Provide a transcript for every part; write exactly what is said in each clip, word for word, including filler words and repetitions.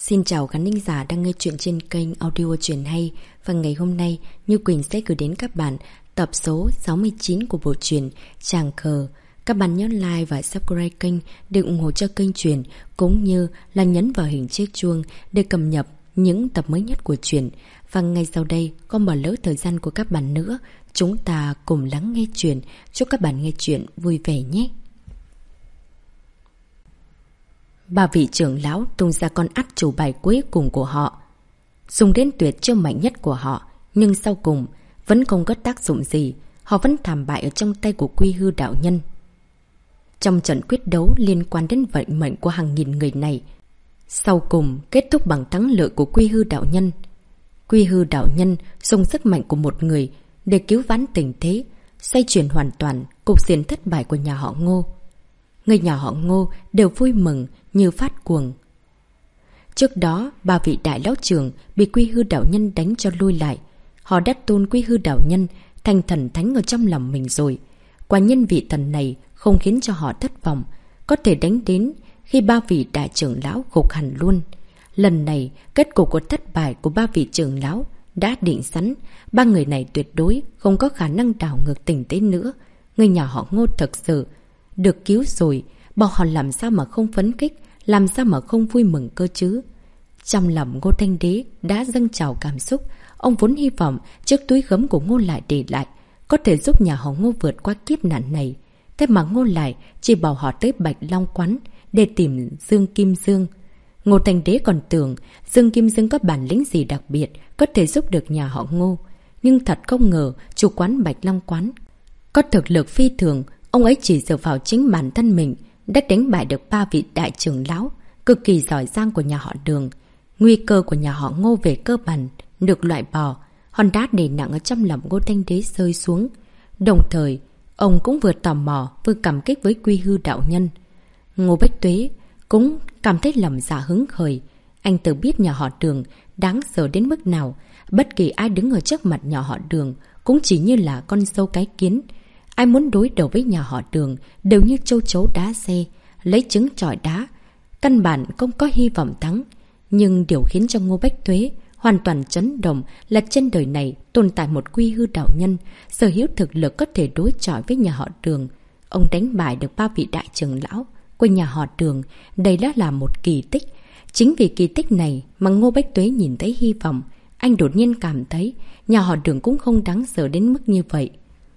Xin chào khán thính giả đang nghe chuyện trên kênh audio Chuyện Hay. Và ngày hôm nay, Như Quỳnh sẽ gửi đến các bạn tập số sáu mươi chín của bộ truyện Tràng Khờ. Các bạn nhớ like và subscribe kênh để ủng hộ cho kênh truyện, cũng như là nhấn vào hình chiếc chuông để cập nhật những tập mới nhất của truyện. Và ngay sau đây, không bỏ lỡ thời gian của các bạn nữa, chúng ta cùng lắng nghe truyện. Chúc các bạn nghe truyện vui vẻ nhé. Ba vị trưởng lão tung ra con ắt chủ bài cuối cùng của họ, dùng đến tuyệt chiêu mạnh nhất của họ, nhưng sau cùng vẫn không có tác dụng gì. Họ vẫn thảm bại ở trong tay của Quy Hư đạo nhân. Trong trận quyết đấu liên quan đến vận mệnh của hàng nghìn người này, sau cùng kết thúc bằng thắng lợi của Quy Hư đạo nhân. Quy Hư đạo nhân dùng sức mạnh của một người để cứu vãn tình thế, xoay chuyển hoàn toàn cục diện thất bại của nhà họ Ngô. Người nhà họ Ngô đều vui mừng như phát cuồng. Trước đó, ba vị đại lão trưởng bị Quy Hư đạo nhân đánh cho lui lại. Họ đã tôn Quy Hư đạo nhân thành thần thánh ở trong lòng mình rồi. Quả nhân vị thần này không khiến cho họ thất vọng, có thể đánh đến khi ba vị đại trưởng lão gục hẳn luôn. Lần này, kết cục của thất bại của ba vị trưởng lão đã định sẵn. Ba người này tuyệt đối không có khả năng đảo ngược tình thế nữa. Người nhà họ Ngô thật sự được cứu rồi, bọn họ làm sao mà không phấn khích, làm sao mà không vui mừng cơ chứ. Trong lòng Ngô Thanh Đế đã dâng trào cảm xúc. Ông vốn hy vọng chiếc túi gấm của Ngô Lại để lại có thể giúp nhà họ Ngô vượt qua kiếp nạn này. Thế mà Ngô Lại chỉ bảo họ tới Bạch Long Quán để tìm Dương Kim Dương. Ngô Thanh Đế còn tưởng Dương Kim Dương có bản lĩnh gì đặc biệt có thể giúp được nhà họ Ngô. Nhưng thật không ngờ chủ quán Bạch Long Quán có thực lực phi thường. Ông ấy chỉ dựa vào chính bản thân mình đã đánh bại được ba vị đại trưởng lão cực kỳ giỏi giang của nhà họ Đường. Nguy cơ của nhà họ Ngô về cơ bản được loại bỏ. Hòn đá đè nặng ở trong lòng Ngô Thanh Đế rơi xuống. Đồng thời, ông cũng vừa tò mò vừa cảm kích với Quy Hư đạo nhân. Ngô Bách Tuế cũng cảm thấy lòng dạ hứng khởi. Anh tự biết nhà họ Đường đáng sợ đến mức nào. Bất kỳ ai đứng ở trước mặt nhà họ Đường cũng chỉ như là con sâu cái kiến. Ai muốn đối đầu với nhà họ Đường đều như châu chấu đá xe, lấy trứng chọi đá. Căn bản không có hy vọng thắng. Nhưng điều khiến cho Ngô Bách Tuế hoàn toàn chấn động là trên đời này tồn tại một Quy Hư đạo nhân sở hữu thực lực có thể đối chọi với nhà họ Đường. Ông đánh bại được ba vị đại trưởng lão của nhà họ Đường. Đây đã là một kỳ tích. Chính vì kỳ tích này mà Ngô Bách Tuế nhìn thấy hy vọng. Anh đột nhiên cảm thấy nhà họ Đường cũng không đáng sợ đến mức như vậy.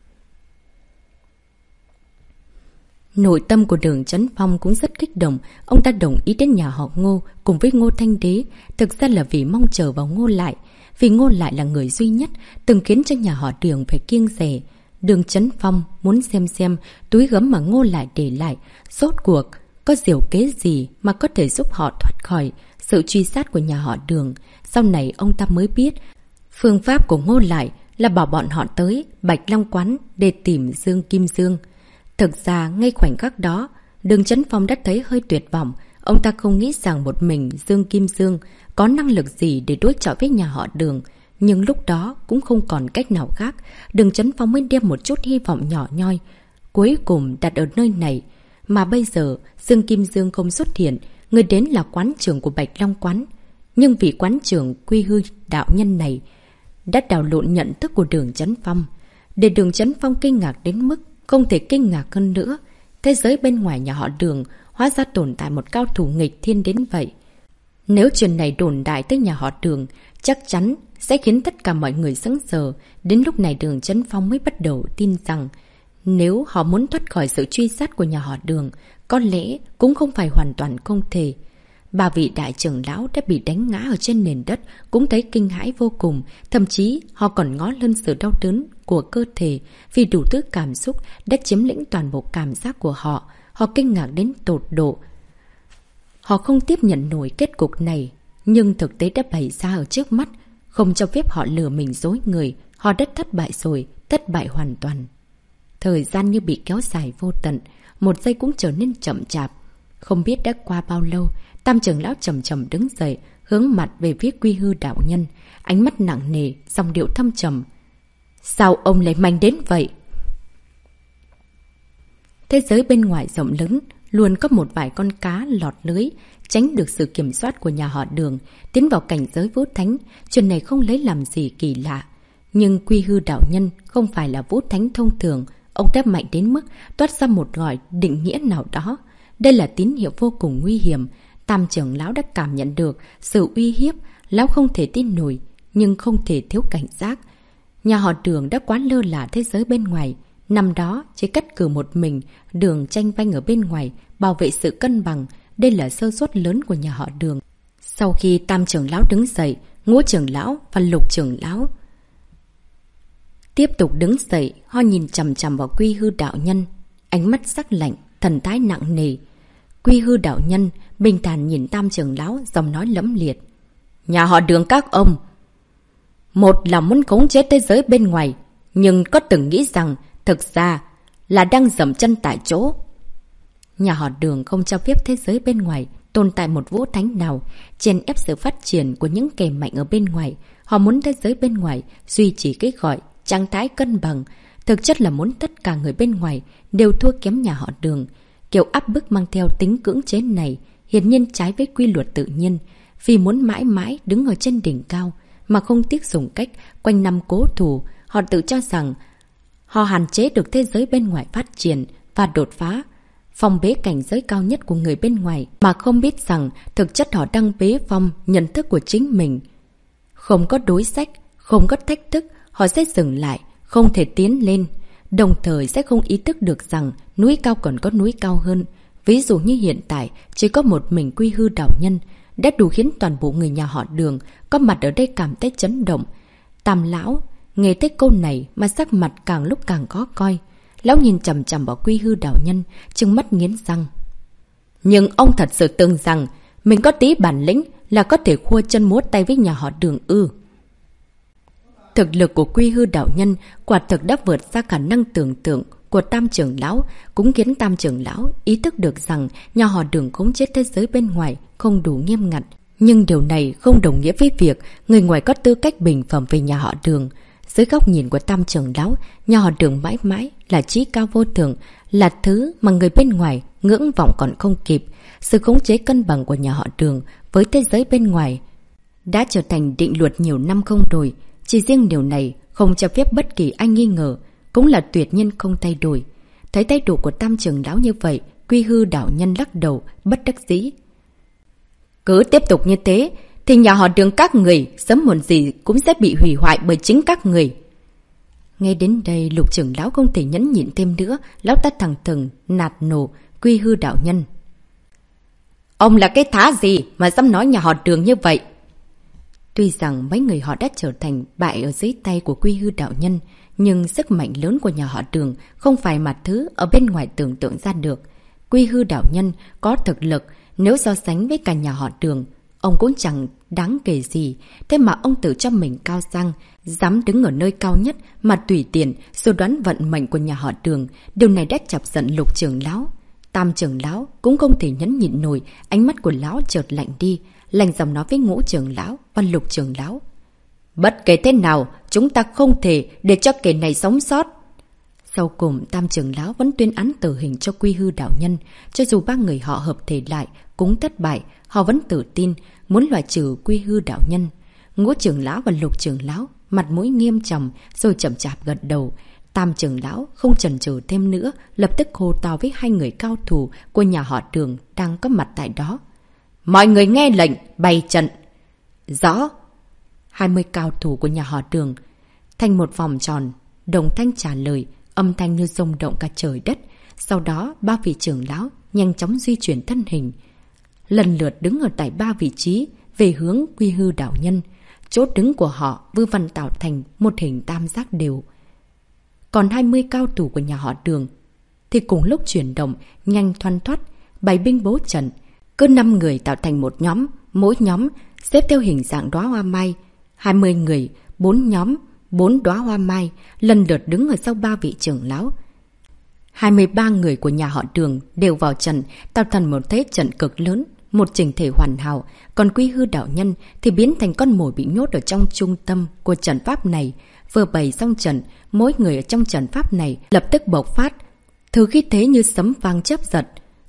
Nội tâm của Đường Chấn Phong cũng rất kích động. Ông ta đồng ý đến nhà họ Ngô cùng với Ngô Thanh Đế thực ra là vì mong chờ vào Ngô Lại. Vì Ngô Lại là người duy nhất từng khiến cho nhà họ Đường phải kiêng dè. Đường Chấn Phong muốn xem xem túi gấm mà Ngô Lại để lại rốt cuộc có diệu kế gì mà có thể giúp họ thoát khỏi sự truy sát của nhà họ Đường. Sau này ông ta mới biết phương pháp của Ngô Lại là bảo bọn họ tới Bạch Long Quán để tìm Dương Kim Dương. Thực ra, ngay khoảnh khắc đó, Đường Chấn Phong đã thấy hơi tuyệt vọng. Ông ta không nghĩ rằng một mình Dương Kim Dương có năng lực gì để đối chọi với nhà họ Đường. Nhưng lúc đó cũng không còn cách nào khác. Đường Chấn Phong mới đem một chút hy vọng nhỏ nhoi cuối cùng đặt ở nơi này. Mà bây giờ, Dương Kim Dương không xuất hiện. Người đến là quán trưởng của Bạch Long Quán. Nhưng vì quán trưởng Quy Hư đạo nhân này đã đảo lộn nhận thức của Đường Chấn Phong, để Đường Chấn Phong kinh ngạc đến mức không thể kinh ngạc hơn nữa. Thế giới bên ngoài nhà họ Đường hóa ra tồn tại một cao thủ nghịch thiên đến vậy. Nếu chuyện này đồn đại tới nhà họ Đường, chắc chắn sẽ khiến tất cả mọi người sững sờ. Đến lúc này Đường Chấn Phong mới bắt đầu tin rằng nếu họ muốn thoát khỏi sự truy sát của nhà họ Đường, có lẽ cũng không phải hoàn toàn không thể. Ba vị đại trưởng lão đã bị đánh ngã ở trên nền đất cũng thấy kinh hãi vô cùng. Thậm chí họ còn ngó lên sự đau đớn của cơ thể vì đủ thứ cảm xúc đã chiếm lĩnh toàn bộ cảm giác của họ. Họ kinh ngạc đến tột độ. Họ không tiếp nhận nổi kết cục này. Nhưng thực tế đã bày ra ở trước mắt, không cho phép họ lừa mình dối người. Họ đã thất bại rồi, thất bại hoàn toàn. Thời gian như bị kéo dài vô tận, một giây cũng trở nên chậm chạp. Không biết đã qua bao lâu, Tam trưởng lão chậm chậm đứng dậy, hướng mặt về phía Quy Hư đạo nhân, ánh mắt nặng nề, giọng điệu thâm trầm. Sao ông lại mạnh đến vậy? Thế giới bên ngoài rộng lớn, luôn có một vài con cá lọt lưới, tránh được sự kiểm soát của nhà họ Đường, tiến vào cảnh giới vũ thánh. Chuyện này không lấy làm gì kỳ lạ. Nhưng Quy Hư đạo nhân không phải là vũ thánh thông thường, ông ta mạnh đến mức toát ra một gọi định nghĩa nào đó. Đây là tín hiệu vô cùng nguy hiểm. Tam trưởng lão đã cảm nhận được sự uy hiếp, lão không thể tin nổi, nhưng không thể thiếu cảnh giác. Nhà họ Đường đã quá lơ là thế giới bên ngoài. Năm đó chỉ cắt cử một mình, Đường tranh vanh ở bên ngoài, bảo vệ sự cân bằng. Đây là sơ suất lớn của nhà họ Đường. Sau khi Tam trưởng lão đứng dậy, Ngũ trưởng lão và Lục trưởng lão tiếp tục đứng dậy, họ nhìn chằm chằm vào Quy Hư đạo nhân, ánh mắt sắc lạnh, thần thái nặng nề. Quy Hư đạo nhân bình thản nhìn Tam trưởng lão, giọng nói lẫm liệt. Nhà họ Đường các ông, một là muốn khống chế thế giới bên ngoài, nhưng có từng nghĩ rằng thực ra là đang dậm chân tại chỗ. Nhà họ Đường không cho phép thế giới bên ngoài tồn tại một vũ thánh nào, chèn ép sự phát triển của những kẻ mạnh ở bên ngoài. Họ muốn thế giới bên ngoài duy trì cái gọi trạng thái cân bằng, thực chất là muốn tất cả người bên ngoài đều thua kém nhà họ Đường. Kiểu áp bức mang theo tính cưỡng chế này hiển nhiên trái với quy luật tự nhiên, vì muốn mãi mãi đứng ở trên đỉnh cao mà không tiếc dùng cách quanh năm cố thủ. Họ tự cho rằng họ hạn chế được thế giới bên ngoài phát triển và đột phá, phong bế cảnh giới cao nhất của người bên ngoài, mà không biết rằng thực chất họ đang bế phong nhận thức của chính mình. Không có đối sách, không có thách thức, họ sẽ dừng lại, không thể tiến lên. Đồng thời sẽ không ý thức được rằng núi cao còn có núi cao hơn. Ví dụ như hiện tại, chỉ có một mình Quy Hư đạo nhân đã đủ khiến toàn bộ người nhà họ Đường có mặt ở đây cảm thấy chấn động. Tam lão nghe thấy câu này mà sắc mặt càng lúc càng khó coi. Lão nhìn chằm chằm vào Quy Hư đạo nhân, trừng mắt nghiến răng. Nhưng ông thật sự tưởng rằng mình có tí bản lĩnh là có thể khua chân múa tay với nhà họ Đường ư? Thực lực của Quy Hư đạo nhân quả thực đã vượt ra khả năng tưởng tượng của Tam trưởng lão, cũng khiến Tam trưởng lão ý thức được rằng nhà họ Đường khống chế thế giới bên ngoài không đủ nghiêm ngặt. Nhưng điều này không đồng nghĩa với việc người ngoài có tư cách bình phẩm về nhà họ Đường. Dưới góc nhìn của Tam trưởng lão, nhà họ Đường mãi mãi là chí cao vô thượng, là thứ mà người bên ngoài ngưỡng vọng còn không kịp. Sự khống chế cân bằng của nhà họ Đường với thế giới bên ngoài đã trở thành định luật nhiều năm không đổi. Chỉ riêng điều này không cho phép bất kỳ ai nghi ngờ, cũng là tuyệt nhiên không thay đổi. Thấy thái độ của Tam trưởng lão như vậy, Quy Hư đạo nhân lắc đầu, bất đắc dĩ. Cứ tiếp tục như thế, thì nhà họ Đường các người sớm muộn gì cũng sẽ bị hủy hoại bởi chính các người. Ngay đến đây, Lục trưởng lão không thể nhẫn nhịn thêm nữa, lão ta thẳng thừng nạt nổ Quy Hư đạo nhân. Ông là cái thá gì mà dám nói nhà họ Đường như vậy? Tuy rằng mấy người họ đã trở thành bại ở dưới tay của Quy Hư đạo nhân, nhưng sức mạnh lớn của nhà họ Đường không phải mà thứ ở bên ngoài tưởng tượng ra được. Quy Hư đạo nhân có thực lực, nếu so sánh với cả nhà họ Đường, ông cũng chẳng đáng kể gì. Thế mà ông tự cho mình cao sang, dám đứng ở nơi cao nhất mà tùy tiện dự đoán vận mệnh của nhà họ Đường. Điều này đã chọc giận Lục trưởng lão. Tam trưởng lão cũng không thể nhẫn nhịn nổi, ánh mắt của lão chợt lạnh đi, lạnh giọng nói với Ngũ trưởng lão và Lục trưởng lão. Bất kể thế nào, chúng ta không thể để cho kẻ này sống sót. Sau cùng, Tam trưởng lão vẫn tuyên án tử hình cho Quy Hư đạo nhân. Cho dù ba người họ hợp thể lại cũng thất bại, họ vẫn tự tin muốn loại trừ Quy Hư đạo nhân. Ngũ trưởng lão và Lục trưởng lão mặt mũi nghiêm trầm rồi chậm chạp gật đầu. Tam trưởng lão không chần chừ thêm nữa, lập tức hô to với hai người cao thủ của nhà họ Đường đang có mặt tại đó. Mọi người nghe lệnh, bày trận. Rõ. Hai mươi cao thủ của nhà họ Đường thành một vòng tròn, đồng thanh trả lời, âm thanh như rung động cả trời đất. Sau đó, ba vị trưởng lão nhanh chóng di chuyển thân hình, lần lượt đứng ở tại ba vị trí về hướng Quy Hư đạo nhân. Chỗ đứng của họ vư văn tạo thành một hình tam giác đều. Còn hai mươi cao thủ của nhà họ Đường thì cùng lúc chuyển động, nhanh thoăn thoắt, bày binh bố trận. Cứ năm người tạo thành một nhóm, mỗi nhóm xếp theo hình dạng đóa hoa mai. hai mươi người, bốn nhóm, bốn đóa hoa mai, lần lượt đứng ở sau ba vị trưởng lão. hai mươi ba người của nhà họ Đường đều vào trận, tạo thành một thế trận cực lớn, một chỉnh thể hoàn hảo. Còn Quy Hư đạo nhân thì biến thành con mồi bị nhốt ở trong trung tâm của trận pháp này. Vừa bày xong trận, mỗi người ở trong trận pháp này lập tức bộc phát thứ khí thế như sấm vang chớp giật.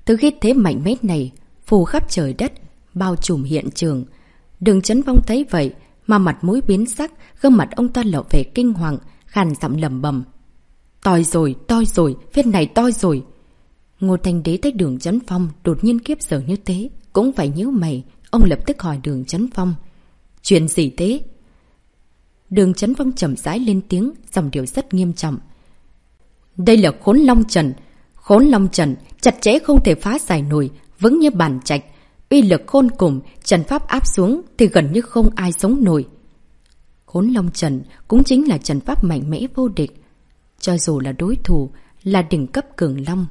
Thứ khí thế mạnh mẽ này phủ khắp trời đất, bao trùm hiện trường. Đường Chấn Phong thấy vậy mà mặt mũi biến sắc, gương mặt ông ta lộ vẻ kinh hoàng, khàn giọng lẩm bẩm: "Toi rồi, toi rồi, việc này toi rồi." Ngô Thanh Đế thấy Đường Chấn Phong đột nhiên kiếp sợ như thế, cũng phải nhíu mày. Ông lập tức hỏi Đường Chấn Phong: "Chuyện gì thế?" Đường Chấn Phong chậm rãi lên tiếng, giọng điệu rất nghiêm trọng: "Đây là Khốn Long Trận. Khốn Long Trận chặt chẽ không thể phá giải nổi, vững như bàn trạch, uy lực khôn cùng, trận pháp áp xuống thì gần như không ai sống nổi." Khốn Long Trận cũng chính là trận pháp mạnh mẽ vô địch, cho dù là đối thủ là đỉnh cấp cường long,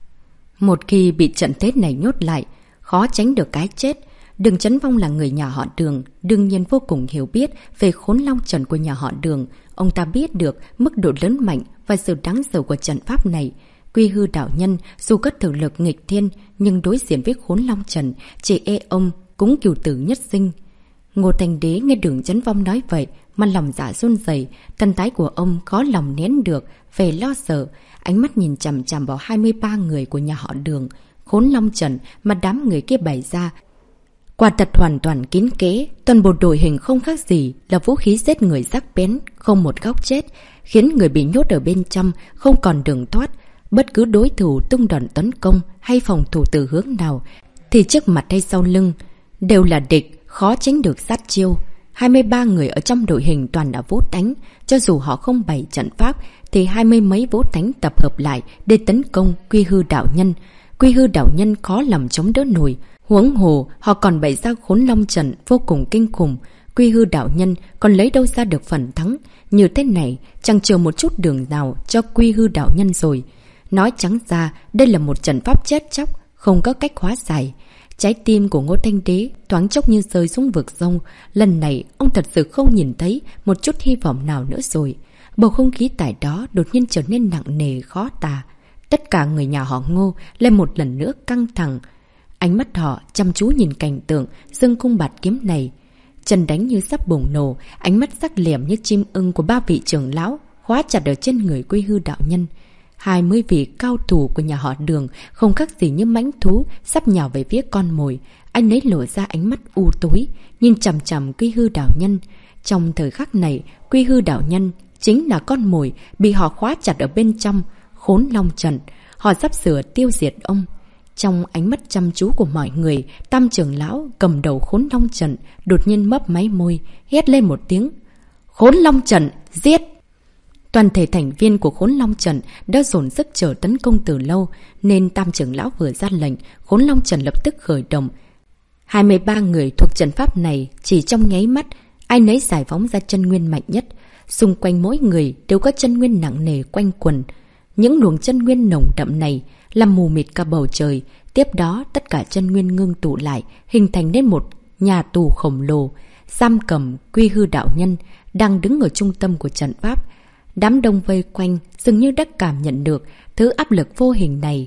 một khi bị trận thế này nhốt lại, khó tránh được cái chết. Đường Chấn Phong là người nhà họ Đường, đương nhiên vô cùng hiểu biết về Khốn Long Trận của nhà họ Đường. Ông ta biết được mức độ lớn mạnh và sự đáng sợ của trận pháp này. Quy Hư đạo nhân dù có thực lực nghịch thiên, nhưng đối diện với Khốn Long Trận, chỉ e ông cũng cửu tử nhất sinh. Ngô Thanh Đế nghe Đường Chấn Phong nói vậy mà lòng dạ run rẩy, thần thái của ông khó lòng nén được về lo sợ, ánh mắt nhìn chằm chằm vào hai mươi ba người của nhà họ Đường. Khốn Long Trận mà đám người kia bày ra quả thật hoàn toàn kín kẽ, toàn bộ đội hình không khác gì là vũ khí giết người sắc bén, không một góc chết, khiến người bị nhốt ở bên trong không còn đường thoát. Bất cứ đối thủ tung đòn tấn công hay phòng thủ từ hướng nào thì trước mặt hay sau lưng đều là địch, khó tránh được sát chiêu. hai mươi ba người ở trong đội hình toàn là vũ thánh, cho dù họ không bày trận pháp thì hai mươi mấy vũ thánh tập hợp lại để tấn công Quy Hư đạo nhân. Quy Hư đạo nhân khó lòng chống đỡ nổi, huống hồ họ còn bày ra Khốn Long Trận vô cùng kinh khủng. Quy Hư đạo nhân còn lấy đâu ra được phần thắng? Như thế này chẳng chừa một chút đường nào cho Quy Hư đạo nhân rồi. Nói trắng ra, đây là một trận pháp chết chóc, không có cách hóa giải. Trái tim của Ngô Thanh Đế thoáng chốc như rơi xuống vực sâu. Lần này ông thật sự không nhìn thấy một chút hy vọng nào nữa rồi. Bầu không khí tại đó đột nhiên trở nên nặng nề khó tả. Tất cả người nhà họ Ngô lại một lần nữa căng thẳng. Ánh mắt họ chăm chú nhìn cảnh tượng dương cung bạt kiếm này. Chân đánh như sắp bùng nổ, ánh mắt sắc lẻm như chim ưng của ba vị trưởng lão khóa chặt ở trên người Quy Hư đạo nhân. Hai mươi vị cao thủ của nhà họ Đường không khác gì như mãnh thú sắp nhào về phía con mồi. Anh ấy lộ ra ánh mắt u tối, nhìn chằm chằm Quy Hư đạo nhân. Trong thời khắc này, Quy Hư đạo nhân chính là con mồi bị họ khóa chặt ở bên trong Khốn Long Trận. Họ sắp sửa tiêu diệt ông. Trong ánh mắt chăm chú của mọi người, Tam trưởng lão cầm đầu Khốn Long Trận đột nhiên mấp máy môi, hét lên một tiếng: "Khốn Long Trận, giết!" Toàn thể thành viên của Khốn Long Trận đã dồn sức chờ tấn công từ lâu, nên Tam trưởng lão vừa ra lệnh, Khốn Long Trận lập tức khởi động. hai mươi ba người thuộc trận pháp này chỉ trong nháy mắt, ai nấy giải phóng ra chân nguyên mạnh nhất. Xung quanh mỗi người đều có chân nguyên nặng nề quanh quần. Những luồng chân nguyên nồng đậm này làm mù mịt cả bầu trời. Tiếp đó tất cả chân nguyên ngưng tụ lại, hình thành nên một nhà tù khổng lồ, giam cầm Quy Hư đạo nhân đang đứng ở trung tâm của trận pháp. Đám đông vây quanh dường như đã cảm nhận được thứ áp lực vô hình này.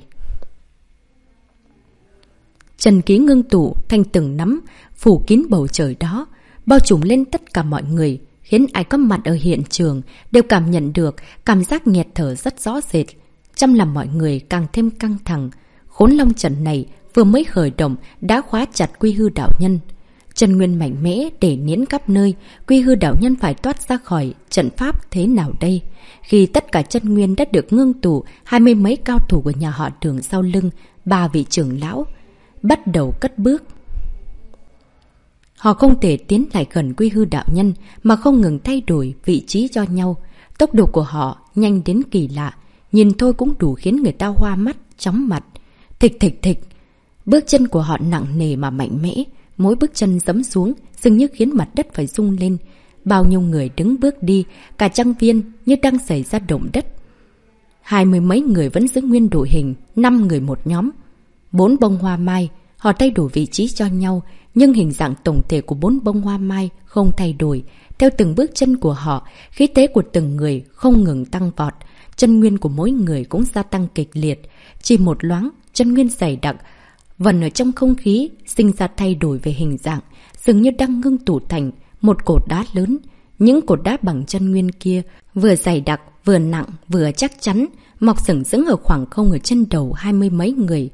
Chân khí ngưng tụ thành từng nắm, phủ kín bầu trời đó, bao trùm lên tất cả mọi người, khiến ai có mặt ở hiện trường đều cảm nhận được cảm giác nghẹt thở rất rõ rệt. Trong lòng mọi người càng thêm căng thẳng. Khốn Long Trận này vừa mới khởi động đã khóa chặt Quy Hư đạo nhân. Chân nguyên mạnh mẽ để niễn khắp nơi, Quy Hư đạo nhân phải toát ra khỏi trận pháp thế nào đây? Khi tất cả chân nguyên đã được ngưng tụ, hai mươi mấy cao thủ của nhà họ Đường sau lưng, ba vị trưởng lão bắt đầu cất bước. Họ không thể tiến lại gần Quy Hư đạo nhân mà không ngừng thay đổi vị trí cho nhau. Tốc độ của họ nhanh đến kỳ lạ, nhìn thôi cũng đủ khiến người ta hoa mắt, chóng mặt. Thịch thịch thịch, bước chân của họ nặng nề mà mạnh mẽ, mỗi bước chân giẫm xuống dường như khiến mặt đất phải rung lên. Bao nhiêu người đứng bước đi, cả trang viên như đang xảy ra động đất. Hai mươi mấy người vẫn giữ nguyên đội hình, năm người một nhóm. Bốn bông hoa mai, họ thay đổi vị trí cho nhau, nhưng hình dạng tổng thể của bốn bông hoa mai không thay đổi. Theo từng bước chân của họ, khí thế của từng người không ngừng tăng vọt. Chân nguyên của mỗi người cũng gia tăng kịch liệt. Chỉ một loáng, chân nguyên dày đặc vần ở trong không khí sinh ra thay đổi về hình dạng, dường như đang ngưng tụ thành một cột đá lớn. Những cột đá bằng chân nguyên kia vừa dày đặc, vừa nặng, vừa chắc chắn, mọc sừng sững ở khoảng không ở chân đầu hai mươi mấy người.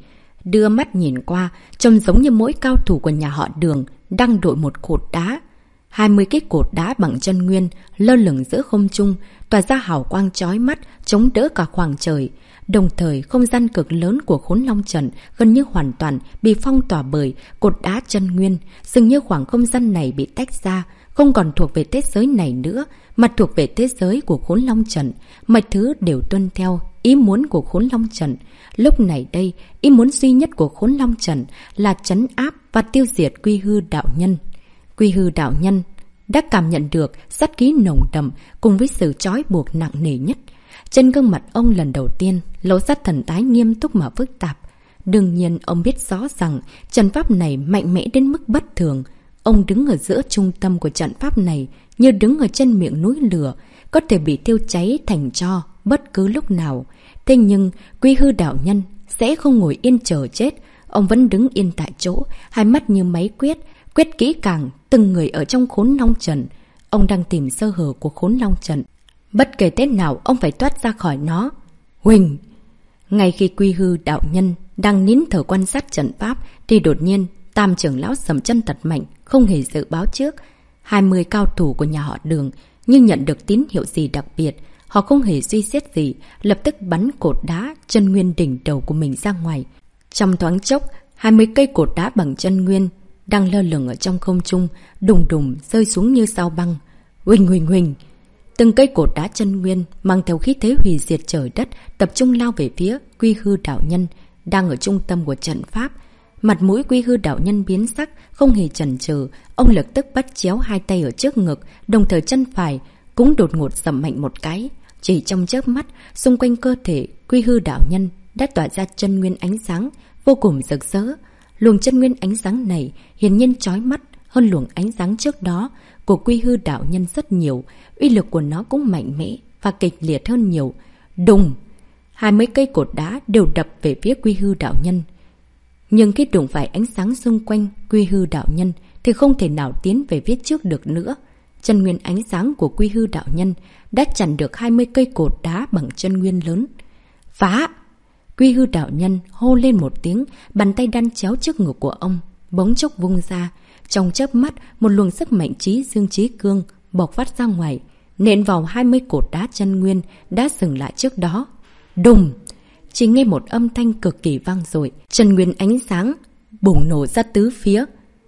Đưa mắt nhìn qua, trông giống như mỗi cao thủ của nhà họ Đường đang đội một cột đá. hai mươi cái cột đá bằng chân nguyên lơ lửng giữa không trung, tỏa ra hào quang chói mắt, chống đỡ cả khoảng trời. Đồng thời, không gian cực lớn của Khốn Long Trận gần như hoàn toàn bị phong tỏa bởi cột đá chân nguyên. Dường như khoảng không gian này bị tách ra, không còn thuộc về thế giới này nữa, mà thuộc về thế giới của Khốn Long Trận. Mọi thứ đều tuân theo ý muốn của Khốn Long Trận. Lúc này đây, ý muốn duy nhất của Khốn Long Trận là trấn áp và tiêu diệt Quy Hư đạo nhân. Quy Hư đạo nhân đã cảm nhận được sát khí nồng đậm cùng với sự trói buộc nặng nề nhất. Trên gương mặt ông lần đầu tiên lộ ra thần thái nghiêm túc mà phức tạp. Đương nhiên ông biết rõ rằng trận pháp này mạnh mẽ đến mức bất thường. Ông đứng ở giữa trung tâm của trận pháp này như đứng ở trên miệng núi lửa, có thể bị thiêu cháy thành tro bất cứ lúc nào. Thế nhưng Quy Hư đạo nhân sẽ không ngồi yên chờ chết. Ông vẫn đứng yên tại chỗ, hai mắt như máy quyết, quyết kỹ càng từng người ở trong Khốn Long Trận. Ông đang tìm sơ hở của Khốn Long Trận. Bất kể thế nào ông phải thoát ra khỏi nó. Huỳnh! Ngay khi Quy Hư đạo nhân đang nín thở quan sát trận pháp thì đột nhiên Tam trưởng lão sầm chân thật mạnh, không hề dự báo trước. hai mươi cao thủ của nhà họ Đường nhưng nhận được tín hiệu gì đặc biệt, họ không hề suy xét gì, lập tức bắn cột đá chân nguyên đỉnh đầu của mình ra ngoài. Trong thoáng chốc, hai mươi cây cột đá bằng chân nguyên đang lơ lửng ở trong không trung, đùng đùng rơi xuống như sao băng. Huỳnh huỳnh huỳnh! Từng cây cột đá chân nguyên mang theo khí thế hủy diệt trời đất tập trung lao về phía Quy Hư đạo nhân đang ở trung tâm của trận pháp. Mặt mũi Quy Hư đạo nhân biến sắc, không hề chần chừ, ông lập tức bắt chéo hai tay ở trước ngực, đồng thời chân phải cũng đột ngột giẫm mạnh một cái. Chỉ trong chớp mắt, xung quanh cơ thể Quy Hư đạo nhân đã tỏa ra chân nguyên ánh sáng vô cùng rực rỡ. Luồng chân nguyên ánh sáng này hiển nhiên chói mắt hơn luồng ánh sáng trước đó của Quy Hư đạo nhân rất nhiều, uy lực của nó cũng mạnh mẽ và kịch liệt hơn nhiều. Đùng! Hai mấy cây cột đá đều đập về phía Quy Hư đạo nhân. Nhưng khi đụng phải ánh sáng xung quanh Quy Hư đạo nhân thì không thể nào tiến về phía trước được nữa. Chân nguyên ánh sáng của Quy Hư đạo nhân đã chặn được hai mươi cây cột đá bằng chân nguyên lớn. Phá! Quy Hư đạo nhân hô lên một tiếng, bàn tay đan chéo trước ngực của ông bỗng chốc vung ra. Trong chớp mắt, một luồng sức mạnh trí dương trí cương bộc phát ra ngoài, nện vào hai mươi cột đá chân nguyên đã dừng lại trước đó. Đùng! Chỉ nghe một âm thanh cực kỳ vang dội, chân nguyên ánh sáng bùng nổ ra tứ phía.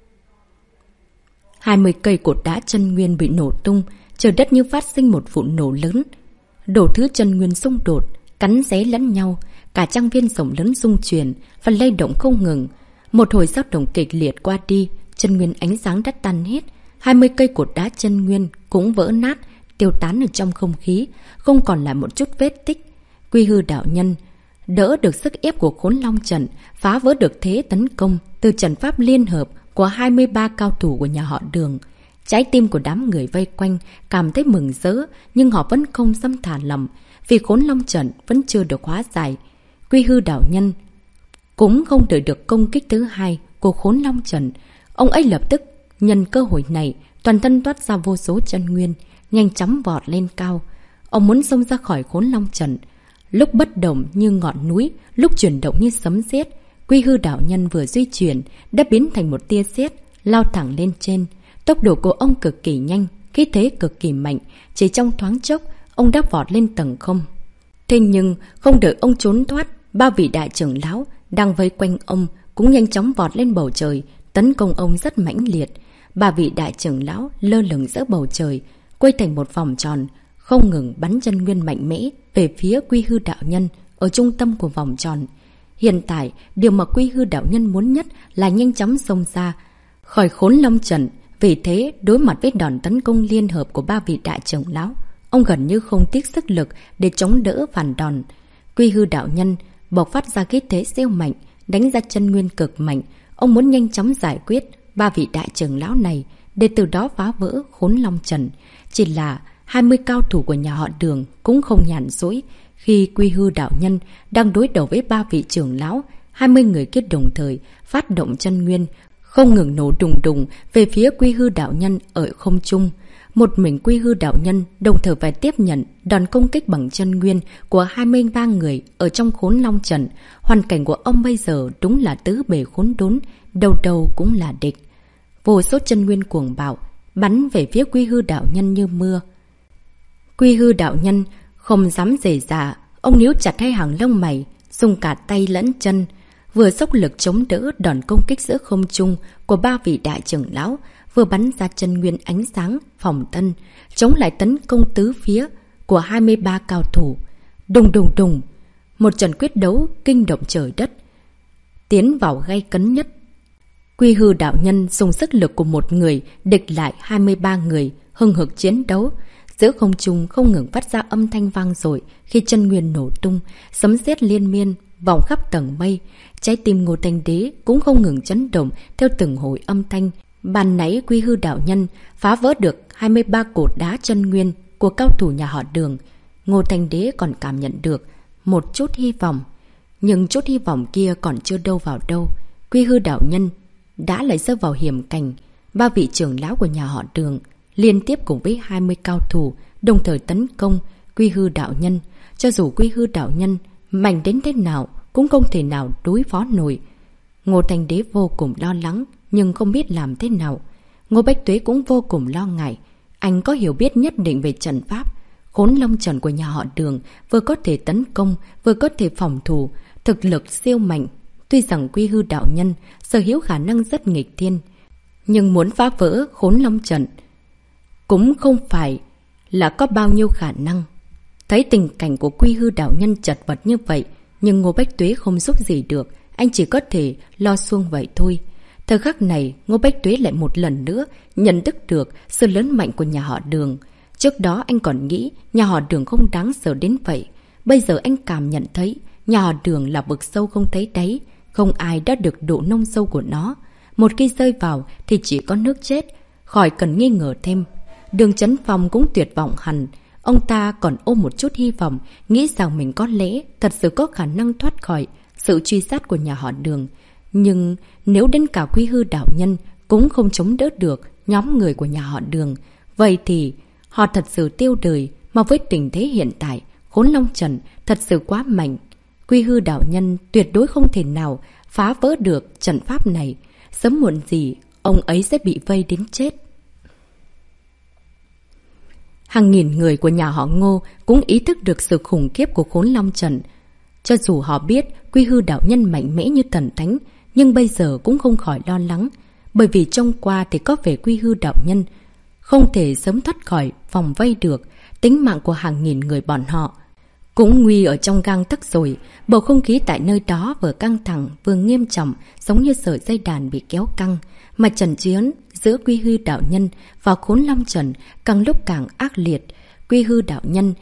hai mươi cây cột đá chân nguyên bị nổ tung, trời đất như phát sinh một vụ nổ lớn. Đổ thứ chân nguyên xung đột, cắn xé lẫn nhau, cả trang viên rộng lớn rung chuyển và lay động không ngừng. Một hồi dao động kịch liệt qua đi, chân nguyên ánh sáng đã tan hết, hai mươi cây cột đá chân nguyên cũng vỡ nát, tiêu tán ở trong không khí, không còn lại một chút vết tích. Quy Hư đạo nhân đỡ được sức ép của Khốn Long Trận, phá vỡ được thế tấn công từ trận pháp liên hợp của hai mươi ba cao thủ của nhà họ Đường. Trái tim của đám người vây quanh cảm thấy mừng rỡ, nhưng họ vẫn không dám thả lỏng, vì Khốn Long Trận vẫn chưa được hóa giải. Quy Hư đạo nhân cũng không đợi được công kích thứ hai của Khốn Long Trận. Ông ấy lập tức nhân cơ hội này, toàn thân toát ra vô số chân nguyên, nhanh chóng vọt lên cao. Ông muốn xông ra khỏi Khốn Long Trận. Lúc bất động như ngọn núi, lúc chuyển động như sấm sét, Quy Hư đạo nhân vừa di chuyển đã biến thành một tia sét lao thẳng lên trên. Tốc độ của ông cực kỳ nhanh, khí thế cực kỳ mạnh, chỉ trong thoáng chốc ông đã vọt lên tầng không. Thế nhưng không đợi ông trốn thoát, ba vị đại trưởng lão đang vây quanh ông cũng nhanh chóng vọt lên bầu trời, tấn công ông rất mãnh liệt. Ba vị đại trưởng lão lơ lửng giữa bầu trời, quay thành một vòng tròn, không ngừng bắn chân nguyên mạnh mẽ về phía Quy Hư đạo nhân ở trung tâm của vòng tròn. Hiện tại, điều mà Quy Hư đạo nhân muốn nhất là nhanh chóng xông ra khỏi Khốn Long Trận. Vì thế, đối mặt với đòn tấn công liên hợp của ba vị đại trưởng lão, ông gần như không tiếc sức lực để chống đỡ phản đòn. Quy Hư đạo nhân bộc phát ra khí thế siêu mạnh, đánh ra chân nguyên cực mạnh. Ông muốn nhanh chóng giải quyết ba vị đại trưởng lão này để từ đó phá vỡ Khốn Long Trận. Chỉ là hai mươi cao thủ của nhà họ Đường cũng không nhàn rỗi. Khi Quy Hư đạo nhân đang đối đầu với ba vị trưởng lão, hai mươi người kia đồng thời phát động chân nguyên, không ngừng nổ đùng đùng về phía Quy Hư đạo nhân ở không trung. Một mình Quy Hư đạo nhân đồng thời phải tiếp nhận đòn công kích bằng chân nguyên của hai mươi ba người ở trong khốn long trận. Hoàn cảnh của ông bây giờ đúng là tứ bề khốn đốn, đầu đầu cũng là địch. Vô số chân nguyên cuồng bạo bắn về phía Quy Hư đạo nhân như mưa. Quy Hư đạo nhân không dám dề dà, ông níu chặt hai hàng lông mày, dùng cả tay lẫn chân, vừa dốc lực chống đỡ đòn công kích giữa không trung của ba vị đại trưởng lão, vừa bắn ra chân nguyên ánh sáng phòng thân, chống lại tấn công tứ phía của hai mươi ba cao thủ. Đùng đùng đùng, một trận quyết đấu kinh động trời đất, tiến vào gay cấn nhất. Quy Hư đạo nhân dùng sức lực của một người địch lại hai mươi ba người, hừng hực chiến đấu. Giữa không trung không ngừng phát ra âm thanh vang dội khi chân nguyên nổ tung, sấm sét liên miên vòng khắp tầng mây. Trái tim Ngô Thanh Đế cũng không ngừng chấn động theo từng hồi âm thanh. Ban nãy Quy Hư đạo nhân phá vỡ được hai mươi ba cột đá chân nguyên của cao thủ nhà họ Đường. Ngô Thanh Đế còn cảm nhận được một chút hy vọng, nhưng chút hy vọng kia còn chưa đâu vào đâu. Quy Hư đạo nhân đã lại rơi vào hiểm cảnh. Ba vị trưởng lão của nhà họ Đường liên tiếp cùng với hai mươi cao thủ đồng thời tấn công Quy Hư đạo nhân. Cho dù Quy Hư đạo nhân mạnh đến thế nào cũng không thể nào đối phó nổi. Ngô Thanh Đế vô cùng lo lắng nhưng không biết làm thế nào. Ngô Bách Tuế cũng vô cùng lo ngại. Anh có hiểu biết nhất định về trận pháp. Khốn long trận của nhà họ Đường vừa có thể tấn công vừa có thể phòng thủ, thực lực siêu mạnh. Tuy rằng Quy Hư đạo nhân sở hữu khả năng rất nghịch thiên, nhưng muốn phá vỡ khốn long trận cũng không phải là có bao nhiêu khả năng. Thấy tình cảnh của Quy Hư đạo nhân chật vật như vậy, nhưng Ngô Bách Tuế không giúp gì được. Anh chỉ có thể lo xuông vậy thôi. Thời khắc này, Ngô Bách Tuế lại một lần nữa nhận thức được sự lớn mạnh của nhà họ Đường. Trước đó anh còn nghĩ nhà họ Đường không đáng sợ đến vậy. Bây giờ anh cảm nhận thấy nhà họ Đường là vực sâu không thấy đáy. Không ai đã được độ nông sâu của nó. Một khi rơi vào thì chỉ có nước chết, khỏi cần nghi ngờ thêm. Đường Chấn Phong cũng tuyệt vọng hẳn. Ông ta còn ôm một chút hy vọng, nghĩ rằng mình có lẽ thật sự có khả năng thoát khỏi sự truy sát của nhà họ Đường. Nhưng nếu đến cả Quy Hư đạo nhân cũng không chống đỡ được nhóm người của nhà họ Đường, vậy thì họ thật sự tiêu đời. Mà với tình thế hiện tại, Khốn Long Trận thật sự quá mạnh. Quy Hư đạo nhân tuyệt đối không thể nào phá vỡ được trận pháp này. Sớm muộn gì, ông ấy sẽ bị vây đến chết. Hàng nghìn người của nhà họ Ngô cũng ý thức được sự khủng khiếp của Khốn Long Trận. Cho dù họ biết Quy Hư đạo nhân mạnh mẽ như thần thánh, nhưng bây giờ cũng không khỏi lo lắng. Bởi vì trông qua thì có vẻ Quy Hư đạo nhân không thể sớm thoát khỏi vòng vây được. Tính mạng của hàng nghìn người bọn họ cũng nguy ở trong gang tấc rồi. Bầu không khí tại nơi đó vừa căng thẳng vừa nghiêm trọng, giống như sợi dây đàn bị kéo căng. Mà trận chiến giữa Quy Hư đạo nhân và Khốn Long Trận càng lúc càng ác liệt. Quy Hư đạo nhân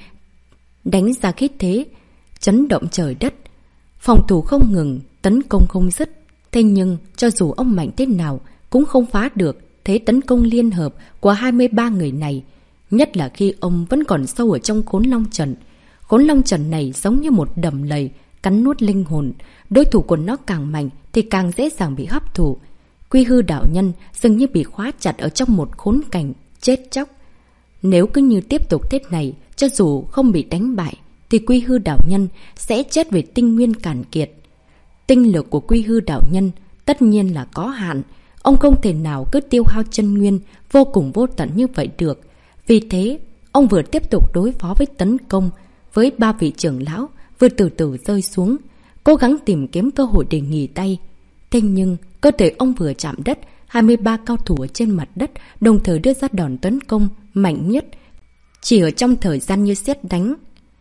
đánh ra khí thế chấn động trời đất, phòng thủ không ngừng, tấn công không dứt. Thế nhưng cho dù ông mạnh thế nào cũng không phá được thế tấn công liên hợp của hai mươi ba người này. Nhất là khi ông vẫn còn sâu ở trong Khốn Long Trận. Khốn Long Trận này giống như một đầm lầy cắn nuốt linh hồn. Đối thủ của nó càng mạnh thì càng dễ dàng bị hấp thụ. Quy Hư đạo nhân dường như bị khóa chặt ở trong một khốn cảnh chết chóc. Nếu cứ như tiếp tục thế này, cho dù không bị đánh bại thì Quy Hư đạo nhân sẽ chết vì tinh nguyên cạn kiệt. Tinh lực của Quy Hư đạo nhân tất nhiên là có hạn. Ông không thể nào cứ tiêu hao chân nguyên vô cùng vô tận như vậy được. Vì thế, ông vừa tiếp tục đối phó với tấn công với ba vị trưởng lão, vừa từ từ rơi xuống, cố gắng tìm kiếm cơ hội để nghỉ tay. Thế nhưng, cơ thể ông vừa chạm đất, hai mươi ba cao thủ ở trên mặt đất đồng thời đưa ra đòn tấn công mạnh nhất. Chỉ ở trong thời gian như sét đánh.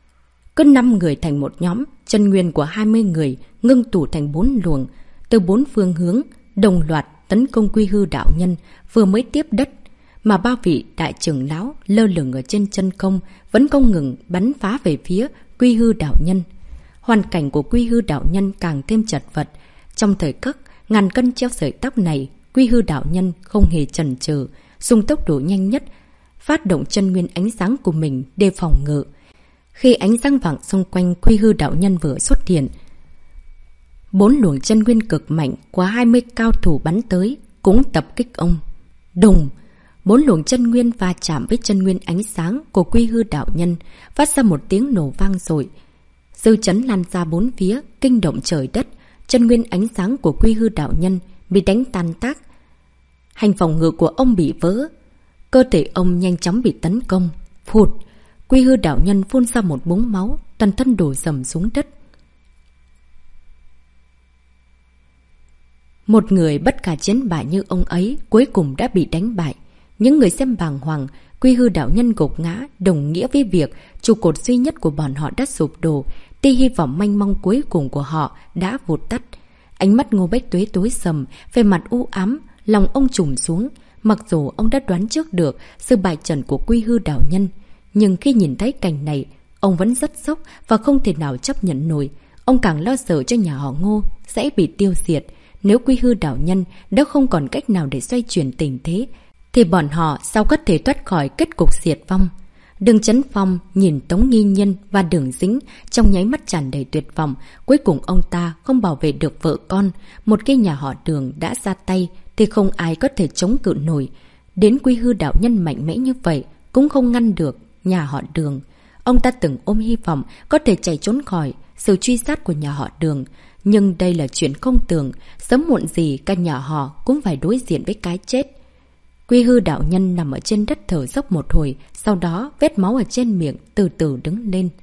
Cứ năm người thành một nhóm, chân nguyên của hai mươi người ngưng tụ thành bốn luồng, từ bốn phương hướng, đồng loạt tấn công Quy Hư đạo nhân vừa mới tiếp đất. Mà ba vị đại trưởng lão lơ lửng ở trên chân không vẫn không ngừng bắn phá về phía Quy Hư đạo nhân. Hoàn cảnh của Quy Hư đạo nhân càng thêm chật vật. Trong thời khắc ngàn cân treo sợi tóc này, Quy Hư đạo nhân không hề chần chừ, dùng tốc độ nhanh nhất phát động chân nguyên ánh sáng của mình để phòng ngự. Khi ánh sáng vàng xung quanh Quy Hư đạo nhân vừa xuất hiện, bốn luồng chân nguyên cực mạnh của hai mươi cao thủ bắn tới cũng tập kích ông. Đùng! Bốn luồng chân nguyên va chạm với chân nguyên ánh sáng của Quy Hư đạo nhân, phát ra một tiếng nổ vang dội. Dư chấn lan ra bốn phía, kinh động trời đất. Chân nguyên ánh sáng của Quy Hư đạo nhân bị đánh tan tác. Hành phòng ngự của ông bị vỡ. Cơ thể ông nhanh chóng bị tấn công. Phụt! Quy Hư đạo nhân phun ra một búng máu, toàn thân đổ dầm xuống đất. Một người bất khả chiến bại như ông ấy cuối cùng đã bị đánh bại. Những người xem bàng hoàng, Quy Hư đạo nhân gục ngã đồng nghĩa với việc trụ cột duy nhất của bọn họ đã sụp đổ, tia hy vọng manh mong cuối cùng của họ đã vụt tắt. Ánh mắt Ngô Bách Tuế tối sầm, về mặt u ám, lòng ông trùng xuống. Mặc dù ông đã đoán trước được sự bại trận của Quy Hư đạo nhân, nhưng khi nhìn thấy cảnh này, ông vẫn rất sốc và không thể nào chấp nhận nổi. Ông càng lo sợ cho nhà họ Ngô sẽ bị tiêu diệt. Nếu Quy Hư đạo nhân đã không còn cách nào để xoay chuyển tình thế, thì bọn họ sao có thể thoát khỏi kết cục diệt vong. Đường Chấn Phong nhìn Tống Nghi Nhân và Đường Dính trong nháy mắt tràn đầy tuyệt vọng. Cuối cùng ông ta không bảo vệ được vợ con. Một khi nhà họ Đường đã ra tay thì không ai có thể chống cự nổi. Đến Quy Hư đạo nhân mạnh mẽ như vậy cũng không ngăn được nhà họ Đường. Ông ta từng ôm hy vọng có thể chạy trốn khỏi sự truy sát của nhà họ Đường. Nhưng đây là chuyện không tưởng, sớm muộn gì cả nhà họ cũng phải đối diện với cái chết. Quy Hư đạo nhân nằm ở trên đất thở dốc một hồi, sau đó vết máu ở trên miệng từ từ đứng lên.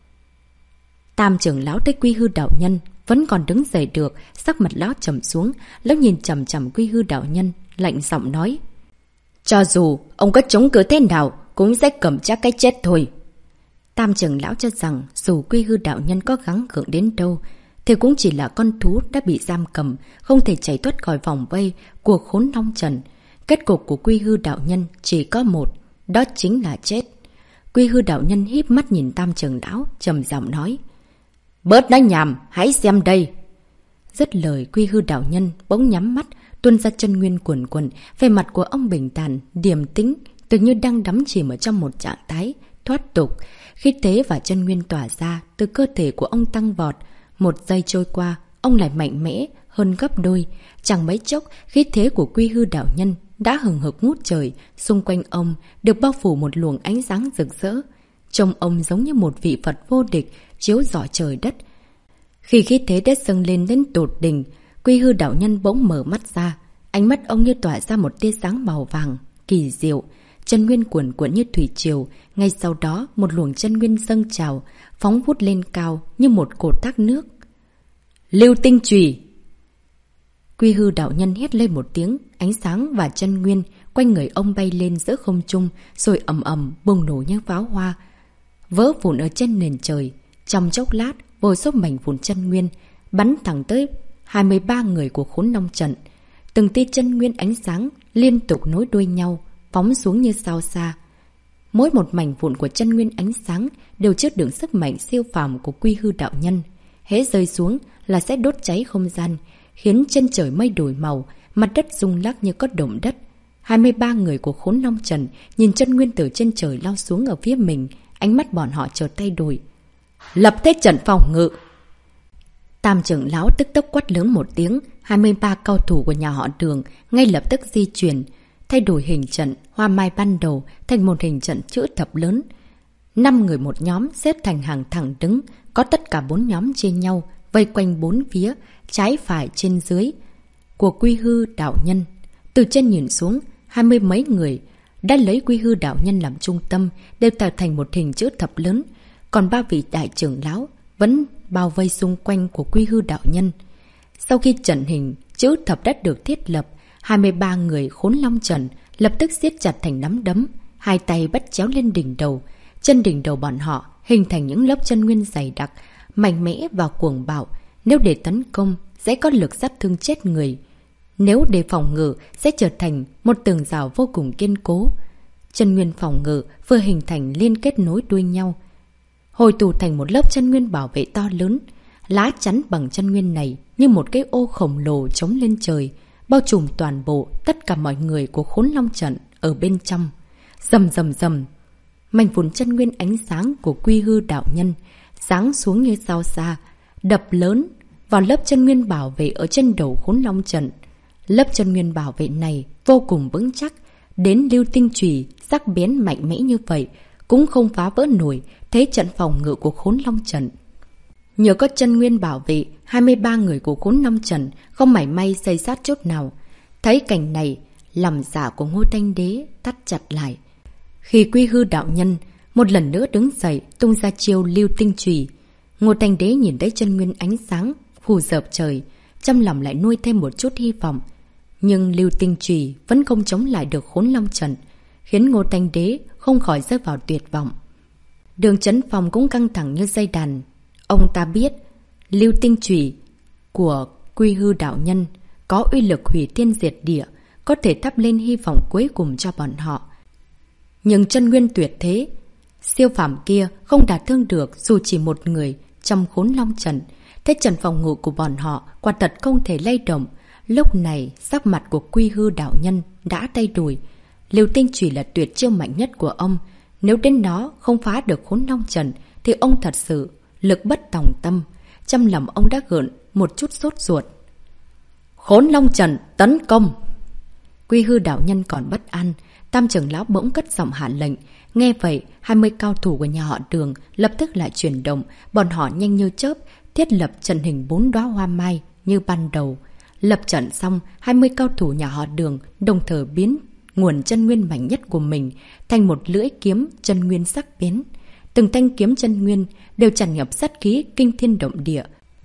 Tam trưởng lão thấy Quy Hư đạo nhân vẫn còn đứng dậy được, sắc mặt lão trầm xuống, lão nhìn chằm chằm Quy Hư đạo nhân, lạnh giọng nói: cho dù ông có chống cự thế nào cũng sẽ cầm chắc cái chết thôi. Tam trưởng lão cho rằng dù Quy Hư đạo nhân có gắng gượng đến đâu thì cũng chỉ là con thú đã bị giam cầm, không thể chạy thoát khỏi vòng vây của Khốn Long Trần. Kết cục của Quy Hư đạo nhân chỉ có một, đó chính là chết. Quy Hư đạo nhân híp mắt nhìn Tam trưởng lão, trầm giọng nói: bớt nói nhảm, hãy xem đây. Dứt lời, Quy Hư đạo nhân bỗng nhắm mắt, tuôn ra chân nguyên cuồn cuộn. Về mặt của ông bình thản, điềm tĩnh, tự như đang đắm chìm ở trong một trạng thái thoát tục. Khí thế và chân nguyên tỏa ra từ cơ thể của ông tăng vọt. Một giây trôi qua, ông lại mạnh mẽ hơn gấp đôi. Chẳng mấy chốc, khí thế của Quy Hư đạo nhân đã hừng hực ngút trời. Xung quanh ông được bao phủ một luồng ánh sáng rực rỡ. Trông ông giống như một vị Phật vô địch chiếu rọi trời đất. Khi khí thế đã dâng lên đến tột đỉnh, Quy Hư đạo nhân bỗng mở mắt ra. Ánh mắt ông như tỏa ra một tia sáng màu vàng kỳ diệu, chân nguyên cuồn cuộn như thủy triều. Ngay sau đó, một luồng chân nguyên dâng trào, phóng vút lên cao như một cột thác nước. Lưu tinh chùy! Quy Hư đạo nhân hét lên một tiếng, ánh sáng và chân nguyên quanh người ông bay lên giữa không trung, rồi ầm ầm bùng nổ như pháo hoa, vỡ vụn ở trên nền trời. Trong chốc lát, vô số mảnh vụn chân nguyên bắn thẳng tới hai mươi ba người của Khốn Long Trận. Từng tia chân nguyên ánh sáng liên tục nối đuôi nhau, phóng xuống như sao xa. Mỗi một mảnh vụn của chân nguyên ánh sáng đều chứa đựng sức mạnh siêu phàm của Quy Hư đạo nhân. Hễ rơi xuống là sẽ đốt cháy không gian, khiến chân trời mây đổi màu, mặt đất rung lắc như có động đất. hai mươi ba người của Khốn Long Trần nhìn chân nguyên từ trên trời lao xuống ở phía mình, ánh mắt bọn họ chợt thay đổi. Lập thế trận phòng ngự! Tam trưởng lão tức tốc quát lớn một tiếng, hai mươi ba cao thủ của nhà họ Đường ngay lập tức di chuyển, thay đổi hình trận hoa mai ban đầu thành một hình trận chữ thập lớn. Năm người một nhóm xếp thành hàng thẳng đứng, có tất cả bốn nhóm chia nhau, vây quanh bốn phía, trái phải trên dưới của Quy Hư đạo nhân. Từ trên nhìn xuống, hai mươi mấy người đã lấy Quy Hư đạo nhân làm trung tâm, đều tạo thành một hình chữ thập lớn. Còn ba vị đại trưởng lão vẫn bao vây xung quanh của Quy Hư đạo nhân. Sau khi trận hình chữ thập đã được thiết lập, hai mươi ba người Khốn Long Trần lập tức siết chặt thành nắm đấm, hai tay bắt chéo lên đỉnh đầu. Chân đỉnh đầu bọn họ hình thành những lớp chân nguyên dày đặc, mạnh mẽ và cuồng bạo. Nếu để tấn công sẽ có lực sát thương chết người, nếu để phòng ngự sẽ trở thành một tường rào vô cùng kiên cố. Chân nguyên phòng ngự vừa hình thành liên kết nối đuôi nhau, hồi tụ thành một lớp chân nguyên bảo vệ to lớn. Lá chắn bằng chân nguyên này như một cái ô khổng lồ chống lên trời, bao trùm toàn bộ tất cả mọi người của Khốn Long Trận ở bên trong. Rầm rầm rầm, mảnh vụn chân nguyên ánh sáng của Quy Hư đạo nhân giáng xuống như sao xa, đập lớn vào lớp chân nguyên bảo vệ ở trên đầu Khốn Long Trận. Lớp chân nguyên bảo vệ này vô cùng vững chắc, đến lưu tinh chùy sắc bén mạnh mẽ như vậy cũng không phá vỡ nổi thế trận phòng ngự của Khốn Long Trận. Nhờ có chân nguyên bảo vệ, hai mươi ba người của Khốn Long Trận không mảy may xây sát chút nào. Thấy cảnh này, lòng dạ của Ngô Thanh Đế tắt chặt lại. Khi Quy Hư đạo nhân một lần nữa đứng dậy tung ra chiêu lưu tinh chùy, Ngô Thanh Đế nhìn thấy chân nguyên ánh sáng phù dợp trời, trong lòng lại nuôi thêm một chút hy vọng. Nhưng lưu tinh chùy vẫn không chống lại được Khốn Long Trận, khiến Ngô Thanh Đế không khỏi rơi vào tuyệt vọng. Đường Chấn Phong cũng căng thẳng như dây đàn. Ông ta biết lưu tinh chùy của Quy Hư đạo nhân có uy lực hủy thiên diệt địa, có thể thắp lên hy vọng cuối cùng cho bọn họ. Nhưng chân nguyên tuyệt thế siêu phàm kia không đả thương được dù chỉ một người trong Khốn Long Trận. Thế trận phòng ngự của bọn họ quả thật không thể lay động. Lúc này sắc mặt của Quy Hư đạo nhân đã thay đổi. Lưu tinh chùy là tuyệt chiêu mạnh nhất của ông. Nếu đến nó không phá được Khốn Long Trận thì ông thật sự lực bất tòng tâm. Trong lòng ông đã gợn một chút sốt ruột. Khốn Long Trận tấn công! Quy Hư đạo nhân còn bất an. Tam trưởng lão bỗng cất giọng hạ lệnh. Nghe vậy, hai mươi cao thủ của nhà họ Đường lập tức lại chuyển động. Bọn họ nhanh như chớp thiết lập trận hình bốn đóa hoa mai như ban đầu. Lập trận xong, hai mươi cao thủ nhà họ Đường đồng thời biến nguồn chân nguyên mạnh nhất của mình thành một lưỡi kiếm chân nguyên sắc bén. Từng thanh kiếm chân nguyên đều tràn ngập sát khí kinh thiên động địa.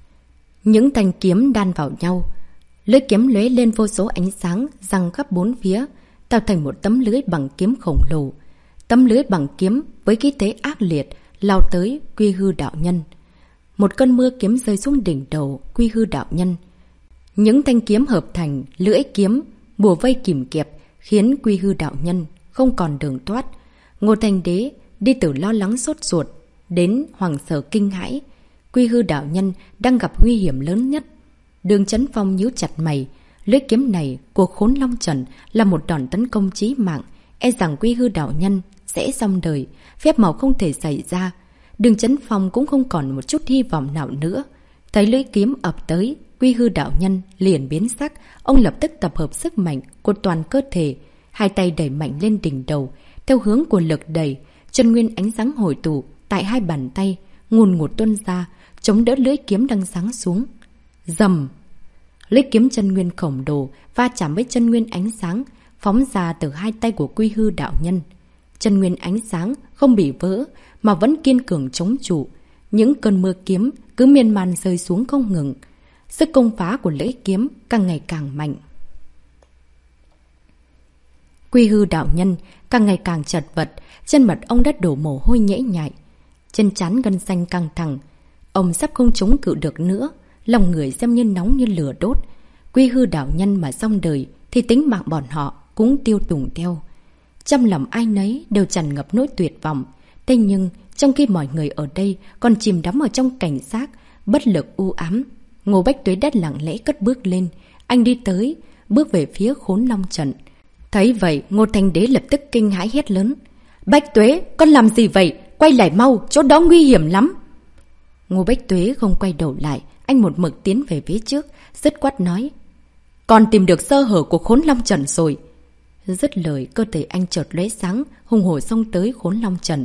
Những thanh kiếm đan vào nhau, lưỡi kiếm lóe lên vô số ánh sáng giăng khắp bốn phía, tạo thành một tấm lưới bằng kiếm khổng lồ. Tấm lưới bằng kiếm với khí thế ác liệt lao tới Quy Hư đạo nhân. Một cơn mưa kiếm rơi xuống đỉnh đầu Quy Hư đạo nhân. Những thanh kiếm hợp thành lưỡi kiếm bùa vây kìm kẹp, khiến Quy Hư đạo nhân không còn đường thoát. Ngô Thanh Đế đi từ lo lắng sốt ruột đến hoảng sợ kinh hãi. Quy Hư đạo nhân đang gặp nguy hiểm lớn nhất. Đường Chấn Phong nhíu chặt mày. Lưỡi kiếm này của Khốn Long Trận là một đòn tấn công chí mạng, e rằng Quy Hư đạo nhân sẽ xong đời, phép màu không thể xảy ra. Đường Chấn Phong cũng không còn một chút hy vọng nào nữa. Thấy lưỡi kiếm ập tới, Quy Hư đạo nhân liền biến sắc. Ông lập tức tập hợp sức mạnh của toàn cơ thể, hai tay đẩy mạnh lên đỉnh đầu theo hướng của lực đẩy. Chân nguyên ánh sáng hồi tụ tại hai bàn tay ngùn ngụt tuôn ra, chống đỡ lưỡi kiếm đang giáng xuống. Rầm! Lưỡi kiếm chân nguyên khổng lồ va chạm với chân nguyên ánh sáng phóng ra từ hai tay của Quy Hư đạo nhân. Chân nguyên ánh sáng không bị vỡ mà vẫn kiên cường chống trụ. Những cơn mưa kiếm cứ miên man rơi xuống không ngừng. Sức công phá của lưỡi kiếm càng ngày càng mạnh. Quy Hư đạo nhân càng ngày càng chật vật, chân mặt ông đã đổ mồ hôi nhễ nhại, chân trán gân xanh căng thẳng. Ông sắp không chống cự được nữa, lòng người xem như nóng như lửa đốt. Quy Hư đạo nhân mà xong đời thì tính mạng bọn họ cũng tiêu tùng theo. Trong lòng ai nấy đều tràn ngập nỗi tuyệt vọng. Thế nhưng trong khi mọi người ở đây còn chìm đắm ở trong cảnh giác bất lực u ám, Ngô Bách Tuế đã lặng lẽ cất bước lên. Anh đi tới, bước về phía Khốn Long Trận. Thấy vậy, Ngô Thanh Đế lập tức kinh hãi hét lớn. Bách Tuế, con làm gì vậy? Quay lại mau, chỗ đó nguy hiểm lắm. Ngô Bách Tuế không quay đầu lại, anh một mực tiến về phía trước, dứt quát nói. Con tìm được sơ hở của Khốn Long Trận rồi. Dứt lời, cơ thể anh chợt lóe sáng, hùng hổ xông tới Khốn Long Trận.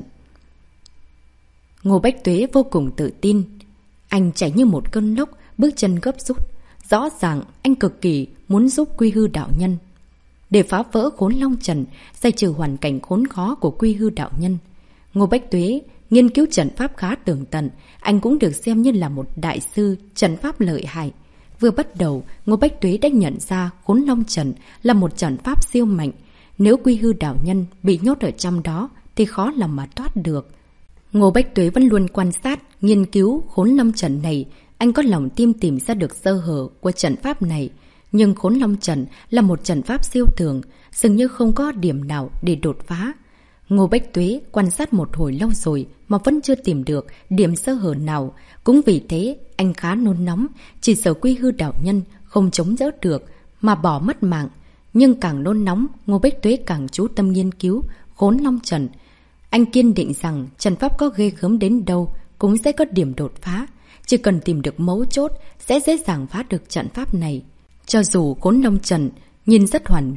Ngô Bách Tuế vô cùng tự tin. Anh chạy như một cơn lốc, bước chân gấp rút. Rõ ràng anh cực kỳ muốn giúp Quy Hư đạo nhân. Để phá vỡ Khốn Long Trận, giải trừ hoàn cảnh khốn khó của Quy Hư đạo nhân, Ngô Bách Tuế nghiên cứu trận pháp khá tường tận. Anh cũng được xem như là một đại sư trận pháp lợi hại. Vừa bắt đầu, Ngô Bách Tuế đã nhận ra Khốn Long Trận là một trận pháp siêu mạnh. Nếu Quy Hư đạo nhân bị nhốt ở trong đó thì khó lòng mà thoát được. Ngô Bách Tuế vẫn luôn quan sát, nghiên cứu Khốn Long Trận này. Anh có lòng tin tìm ra được sơ hở của trận pháp này. Nhưng Khốn Long Trận là một trận pháp siêu thường, dường như không có điểm nào để đột phá. Ngô Bách Tuế quan sát một hồi lâu rồi mà vẫn chưa tìm được điểm sơ hở nào. Cũng vì thế, anh khá nôn nóng, chỉ sợ Quy Hư đạo nhân không chống đỡ được mà bỏ mất mạng. Nhưng càng nôn nóng, Ngô Bách Tuế càng chú tâm nghiên cứu Khốn Long Trận. Anh kiên định rằng trận pháp có ghê gớm đến đâu cũng sẽ có điểm đột phá. Chỉ cần tìm được mấu chốt sẽ dễ dàng phá được trận pháp này. Cho dù Khốn Long Trận nhìn rất hoàn mỹ,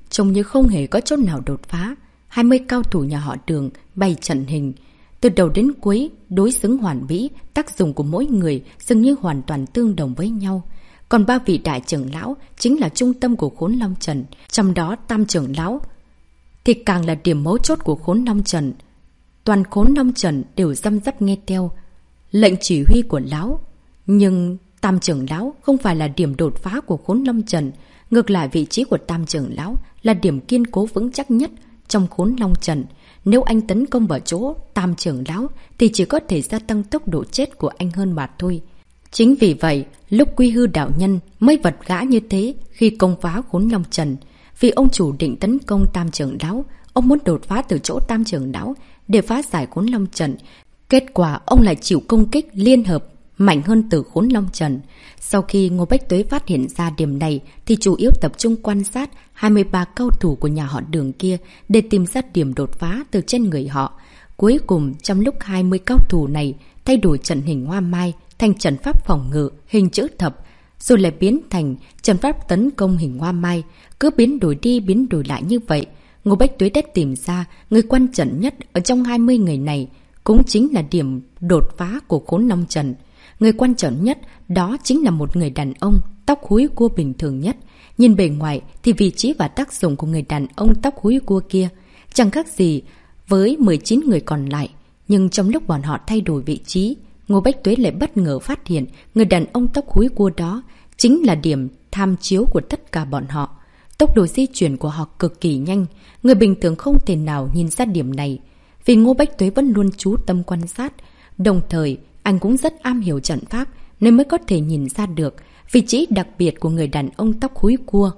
trông như không hề có chỗ nào đột phá. hai mươi cao thủ nhà họ Đường bày trận hình. Từ đầu đến cuối, đối xứng hoàn mỹ, tác dụng của mỗi người dường như hoàn toàn tương đồng với nhau. Còn ba vị đại trưởng lão chính là trung tâm của Khốn Long Trận, trong đó tam trưởng lão thì càng là điểm mấu chốt của Khốn Long Trận. Toàn Khốn Long Trận đều răm rắp nghe theo lệnh chỉ huy của lão. Nhưng tam trưởng lão không phải là điểm đột phá của Khốn Long Trận. Ngược lại, vị trí của tam trưởng lão là điểm kiên cố vững chắc nhất trong Khốn Long Trận. Nếu anh tấn công vào chỗ tam trưởng lão thì chỉ có thể gia tăng tốc độ chết của anh hơn mà thôi. Chính vì vậy, lúc Quy Hư đạo nhân mới vật gã như thế khi công phá Khốn Long Trận. Vì ông chủ định tấn công tam trưởng lão, ông muốn đột phá từ chỗ tam trưởng lão để phá giải Khốn Long Trận. Kết quả ông lại chịu công kích liên hợp mạnh hơn từ Khốn Long Trận. Sau khi Ngô Bách Tuế phát hiện ra điểm này thì chủ yếu tập trung quan sát hai mươi ba cao thủ của nhà họ Đường kia để tìm ra điểm đột phá từ trên người họ. Cuối cùng, trong lúc hai mươi cao thủ này thay đổi trận hình hoa mai thành trận pháp phòng ngự hình chữ thập, rồi lại biến thành trận pháp tấn công hình hoa mai, cứ biến đổi đi biến đổi lại như vậy, Ngô Bách Tuế đã tìm ra người quan trọng nhất ở trong hai mươi người này, cũng chính là điểm đột phá của Khốn Long Trận. Người quan trọng nhất đó chính là một người đàn ông tóc húi cua bình thường nhất. Nhìn bề ngoài thì vị trí và tác dụng của người đàn ông tóc húi cua kia chẳng khác gì với mười chín người còn lại. Nhưng trong lúc bọn họ thay đổi vị trí, Ngô Bách Tuế lại bất ngờ phát hiện người đàn ông tóc húi cua đó chính là điểm tham chiếu của tất cả bọn họ. Tốc độ di chuyển của họ cực kỳ nhanh, người bình thường không thể nào nhìn ra điểm này. Vì Ngô Bách Tuế vẫn luôn chú tâm quan sát, đồng thời anh cũng rất am hiểu trận pháp nên mới có thể nhìn ra được vị trí đặc biệt của người đàn ông tóc húi cua.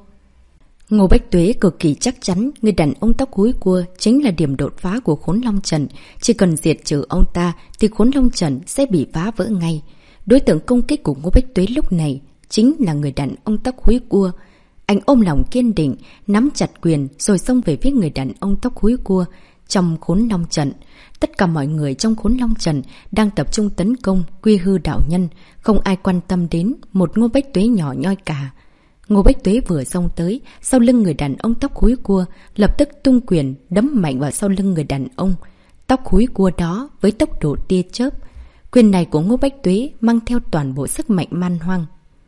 Ngô Bách Tuế cực kỳ chắc chắn người đàn ông tóc húi cua chính là điểm đột phá của Khốn Long Trận. Chỉ cần diệt trừ ông ta thì Khốn Long Trận sẽ bị phá vỡ ngay. Đối tượng công kích của Ngô Bách Tuế lúc này chính là người đàn ông tóc húi cua. Anh ôm lòng kiên định, nắm chặt quyền rồi xông về phía người đàn ông tóc húi cua. Trong Khốn Long Trận, tất cả mọi người trong Khốn Long Trận đang tập trung tấn công Quy Hư đạo nhân, không ai quan tâm đến một Ngô Bách Tuế nhỏ nhoi cả. Ngô Bách Tuế vừa xông tới, sau lưng người đàn ông tóc húi cua lập tức tung quyền đấm mạnh vào sau lưng người đàn ông tóc húi cua đó với tốc độ tia chớp. Quyền này của Ngô Bách Tuế mang theo toàn bộ sức mạnh man hoang.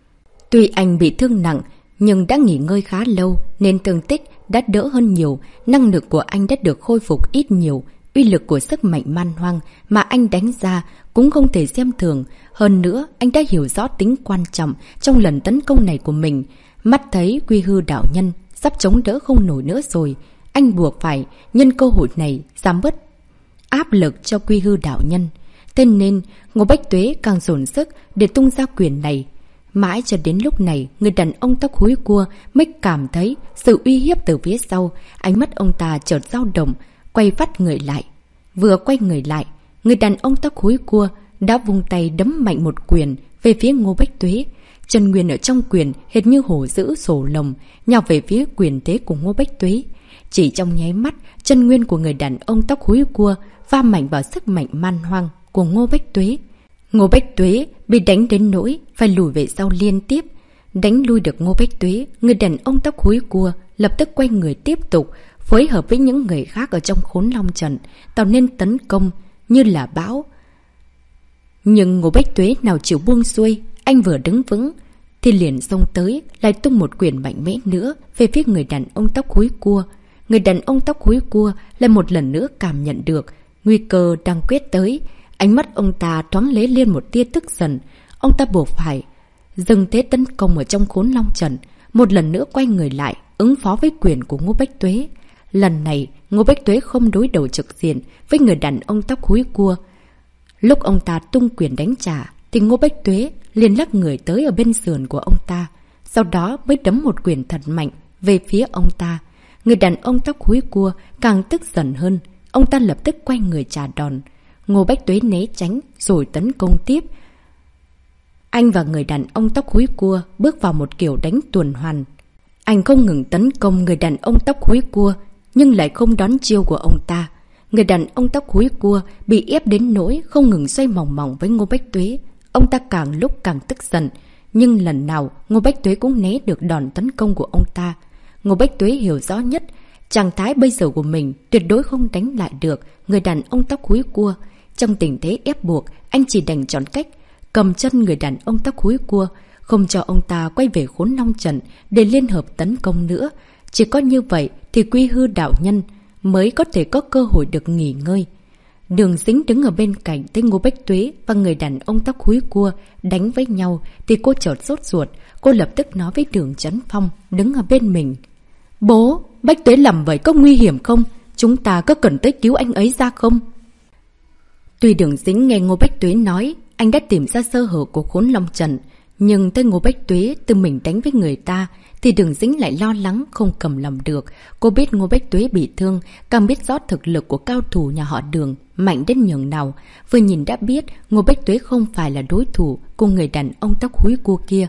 Tuy anh bị thương nặng nhưng đã nghỉ ngơi khá lâu nên thương tích đã đỡ hơn nhiều, năng lực của anh đã được khôi phục ít nhiều. Uy lực của sức mạnh man hoang mà anh đánh ra cũng không thể xem thường. Hơn nữa, anh đã hiểu rõ tính quan trọng trong lần tấn công này của mình. Mắt thấy Quy Hư đạo nhân sắp chống đỡ không nổi nữa rồi, anh buộc phải nhân cơ hội này giảm bớt áp lực cho Quy Hư đạo nhân. Thế nên, Ngô Bách Tuế càng dồn sức để tung ra quyền này. Mãi cho đến lúc này, người đàn ông tóc húi cua mới cảm thấy sự uy hiếp từ phía sau. Ánh mắt ông ta chợt dao động, quay vắt người lại. Vừa quay người lại, người đàn ông tóc húi cua đã vung tay đấm mạnh một quyền về phía Ngô Bách Tuế. Chân nguyên ở trong quyền hệt như hổ dữ sổ lồng, nhào về phía quyền thế của Ngô Bách Tuế. Chỉ trong nháy mắt, chân nguyên của người đàn ông tóc húi cua va mạnh vào sức mạnh man hoang của Ngô Bách Tuế. Ngô Bách Tuế bị đánh đến nỗi phải lùi về sau liên tiếp. Đánh lui được Ngô Bách Tuế, người đàn ông tóc húi cua lập tức quay người tiếp tục phối hợp với những người khác ở trong Khốn Long Trận tạo nên tấn công như là bão. Nhưng Ngô Bách Tuế nào chịu buông xuôi, anh vừa đứng vững thì liền xông tới, lại tung một quyền mạnh mẽ nữa về phía người đàn ông tóc húi cua. Người đàn ông tóc húi cua lại một lần nữa cảm nhận được nguy cơ đang quyết tới. Ánh mắt ông ta thoáng lóe lên một tia tức giận. Ông ta buộc phải dừng thế tấn công ở trong Khốn Long Trận, một lần nữa quay người lại ứng phó với quyền của Ngô Bách Tuế. Lần này Ngô Bách Tuế không đối đầu trực diện với người đàn ông tóc húi cua. Lúc ông ta tung quyền đánh trả thì Ngô Bách Tuế liền lắc người tới ở bên sườn của ông ta, sau đó mới đấm một quyền thật mạnh về phía ông ta. Người đàn ông tóc húi cua càng tức giận hơn, ông ta lập tức quay người trả đòn. Ngô Bách Tuế né tránh rồi tấn công tiếp. Anh và người đàn ông tóc húi cua bước vào một kiểu đánh tuần hoàn. Anh không ngừng tấn công người đàn ông tóc húi cua nhưng lại không đón chiêu của ông ta. Người đàn ông tóc húi cua bị ép đến nỗi không ngừng xoay mòng mòng với Ngô Bách Tuế. Ông ta càng lúc càng tức giận, nhưng lần nào Ngô Bách Tuế cũng né được đòn tấn công của ông ta. Ngô Bách Tuế hiểu rõ nhất, trạng thái bây giờ của mình tuyệt đối không đánh lại được người đàn ông tóc húi cua. Trong tình thế ép buộc, anh chỉ đành chọn cách cầm chân người đàn ông tóc húi cua, không cho ông ta quay về Khốn Long Trận để liên hợp tấn công nữa. Chỉ có như vậy thì Quy Hư đạo nhân mới có thể có cơ hội được nghỉ ngơi. Đường Dính đứng ở bên cạnh thấy Ngô Bách Tuế và người đàn ông tóc húi cua đánh với nhau thì cô chợt sốt ruột. Cô lập tức nói với Đường Chấn Phong đứng ở bên mình: Bố, Bách Tuế làm vậy có nguy hiểm không? Chúng ta có cần tới cứu anh ấy ra không? Tuy Đường Dính nghe Ngô Bách Tuế nói anh đã tìm ra sơ hở của Khốn Long Trận, nhưng tới Ngô Bách Tuế tự mình đánh với người ta thì Đường Dính lại lo lắng không cầm lòng được. Cô biết Ngô Bách Tuế bị thương, càng biết rõ thực lực của cao thủ nhà họ Đường mạnh đến nhường nào. Vừa nhìn đã biết Ngô Bách Tuế không phải là đối thủ của người đàn ông tóc húi cua kia.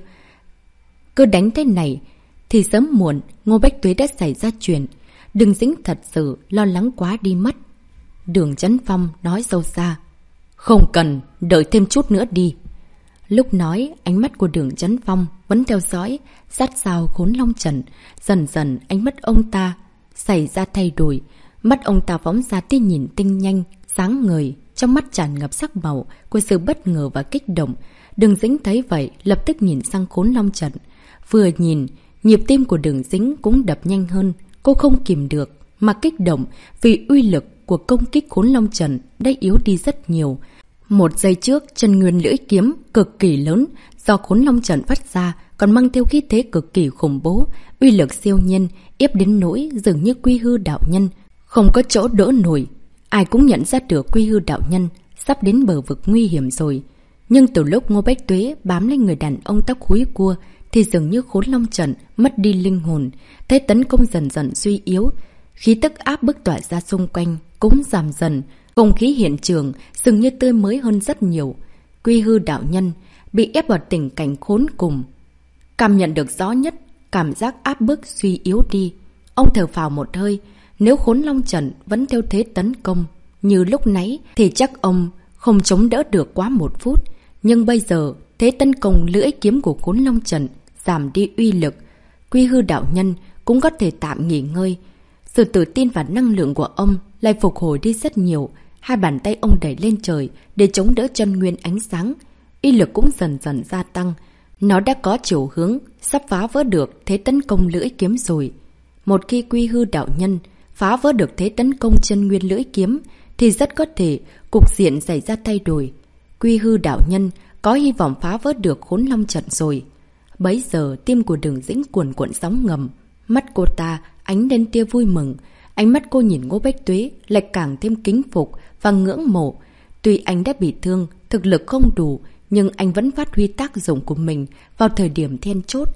Cứ đánh thế này thì sớm muộn Ngô Bách Tuế đã xảy ra chuyện. Đường Dính thật sự lo lắng quá đi mất. Đường Chấn Phong nói sâu xa: Không cần, đợi thêm chút nữa đi. Lúc nói, ánh mắt của Đường Chấn Phong vẫn theo dõi sát sao Khốn Long Trận. Dần dần ánh mắt ông ta xảy ra thay đổi. Mắt ông ta phóng ra tia nhìn tinh nhanh, sáng ngời, trong mắt tràn ngập sắc màu của sự bất ngờ và kích động. Đường Dính thấy vậy lập tức nhìn sang Khốn Long Trận. Vừa nhìn, nhịp tim của Đường Dính cũng đập nhanh hơn. Cô không kìm được mà kích động vì uy lực của công kích Khốn Long Trận đã yếu đi rất nhiều. Một giây trước, chân nguyên lưỡi kiếm cực kỳ lớn do Khốn Long Trận phát ra còn mang theo khí thế cực kỳ khủng bố, uy lực siêu nhiên, ép đến nỗi dường như Quy Hư đạo nhân không có chỗ đỡ nổi. Ai cũng nhận ra được Quy Hư đạo nhân sắp đến bờ vực nguy hiểm rồi. Nhưng từ lúc Ngô Bách Tuế bám lên người đàn ông tóc húi cua thì dường như Khốn Long Trận mất đi linh hồn, thế tấn công dần dần suy yếu, khí tức áp bức tỏa ra xung quanh cũng giảm dần. Không khí hiện trường dường như tươi mới hơn rất nhiều. Quy Hư đạo nhân bị ép vào tình cảnh khốn cùng, cảm nhận được rõ nhất cảm giác áp bức suy yếu đi. Ông thở phào một hơi, nếu Khốn Long Trận vẫn theo thế tấn công như lúc nãy thì chắc ông không chống đỡ được quá một phút. Nhưng bây giờ thế tấn công lưỡi kiếm của Khốn Long Trận giảm đi uy lực, Quy Hư đạo nhân cũng có thể tạm nghỉ ngơi. Sự tự tin và năng lượng của ông lại phục hồi đi rất nhiều. Hai bàn tay ông đẩy lên trời để chống đỡ chân nguyên ánh sáng. Uy lực cũng dần dần gia tăng. Nó đã có chiều hướng sắp phá vỡ được thế tấn công lưỡi kiếm rồi. Một khi Quy Hư đạo nhân phá vỡ được thế tấn công chân nguyên lưỡi kiếm thì rất có thể cục diện xảy ra thay đổi. Quy Hư đạo nhân có hy vọng phá vỡ được Khốn Long Trận rồi. Bấy giờ tim của Đường Dĩnh cuồn cuộn sóng ngầm. Mắt cô ta ánh lên tia vui mừng. Ánh mắt cô nhìn Ngô Bách Tuế lại càng thêm kính phục và ngưỡng mộ. Tuy anh đã bị thương, thực lực không đủ, nhưng anh vẫn phát huy tác dụng của mình vào thời điểm then chốt.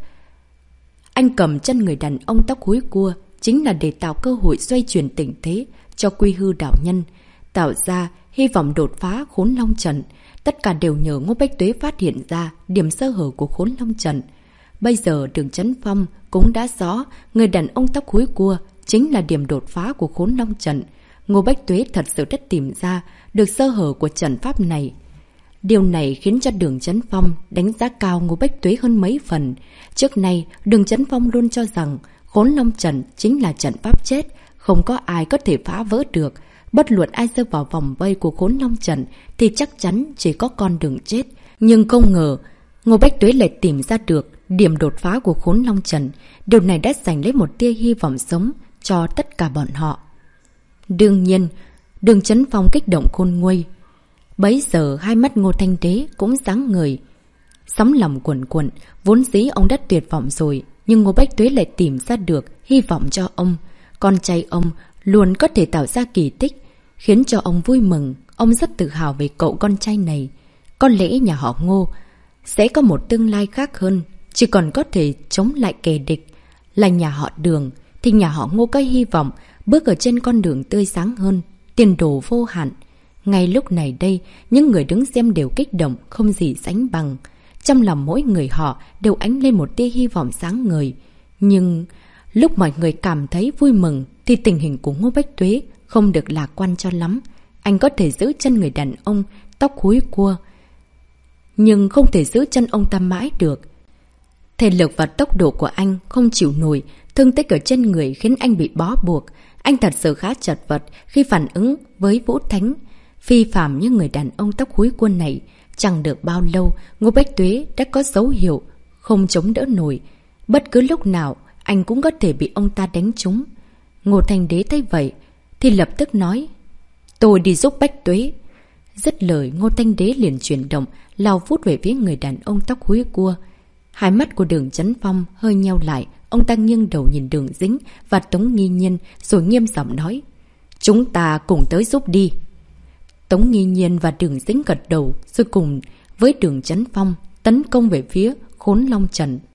Anh cầm chân người đàn ông tóc húi cua chính là để tạo cơ hội xoay chuyển tình thế cho Quy Hư đạo nhân, tạo ra hy vọng đột phá Khốn Long Trận. Tất cả đều nhờ Ngô Bách Tuế phát hiện ra điểm sơ hở của Khốn Long Trận. Bây giờ Đường Chấn Phong cũng đã rõ người đàn ông tóc húi cua chính là điểm đột phá của Khốn Long Trận. Ngô Bách Tuế thật sự đã tìm ra được sơ hở của trận pháp này. Điều này khiến cho Đường Chấn Phong đánh giá cao Ngô Bách Tuế hơn mấy phần. Trước nay, Đường Chấn Phong luôn cho rằng Khốn Long Trận chính là trận pháp chết, không có ai có thể phá vỡ được. Bất luận ai rơi vào vòng vây của Khốn Long Trận thì chắc chắn chỉ có con đường chết. Nhưng không ngờ, Ngô Bách Tuế lại tìm ra được điểm đột phá của Khốn Long Trận. Điều này đã giành lấy một tia hy vọng sống cho tất cả bọn họ. Đương nhiên, Đường Chấn Phong kích động khôn nguôi. Bấy giờ hai mắt Ngô Thanh Đế cũng sáng ngời. Sóng lòng cuồn cuộn, vốn dĩ ông đã tuyệt vọng rồi, nhưng Ngô Bách Tuế lại tìm ra được hy vọng cho ông. Con trai ông luôn có thể tạo ra kỳ tích, khiến cho ông vui mừng. Ông rất tự hào về cậu con trai này. Có lẽ nhà họ Ngô sẽ có một tương lai khác hơn, chỉ còn có thể chống lại kẻ địch là nhà họ Đường, thì nhà họ Ngô có hy vọng bước ở trên con đường tươi sáng hơn, tiền đồ vô hạn. Ngay lúc này đây, những người đứng xem đều kích động không gì sánh bằng. Trong lòng mỗi người họ đều ánh lên một tia hy vọng sáng ngời. Nhưng lúc mọi người cảm thấy vui mừng thì tình hình của Ngô Bách Tuế không được lạc quan cho lắm. Anh có thể giữ chân người đàn ông tóc húi cua, nhưng không thể giữ chân ông ta mãi được. Thể lực và tốc độ của anh không chịu nổi, Thương tích ở trên người khiến anh bị bó buộc. Anh thật sự khá chật vật khi phản ứng với Vũ Thánh. Phi phàm như người đàn ông tóc húi cua này. Chẳng được bao lâu, Ngô Bách Tuế đã có dấu hiệu không chống đỡ nổi. Bất cứ lúc nào, anh cũng có thể bị ông ta đánh trúng. Ngô Thanh Đế thấy vậy, thì lập tức nói: tôi đi giúp Bách Tuế. Dứt lời, Ngô Thanh Đế liền chuyển động, lao vút về phía người đàn ông tóc húi cua. Hai mắt của Đường Chấn Phong hơi nheo lại, ông ta nghiêng đầu nhìn Đường Dĩnh và Tống Nghi Nhiên rồi nghiêm giọng nói: chúng ta cùng tới giúp đi. Tống Nghi Nhiên và Đường Dĩnh gật đầu rồi cùng với Đường Chấn Phong tấn công về phía Khốn Long Trần.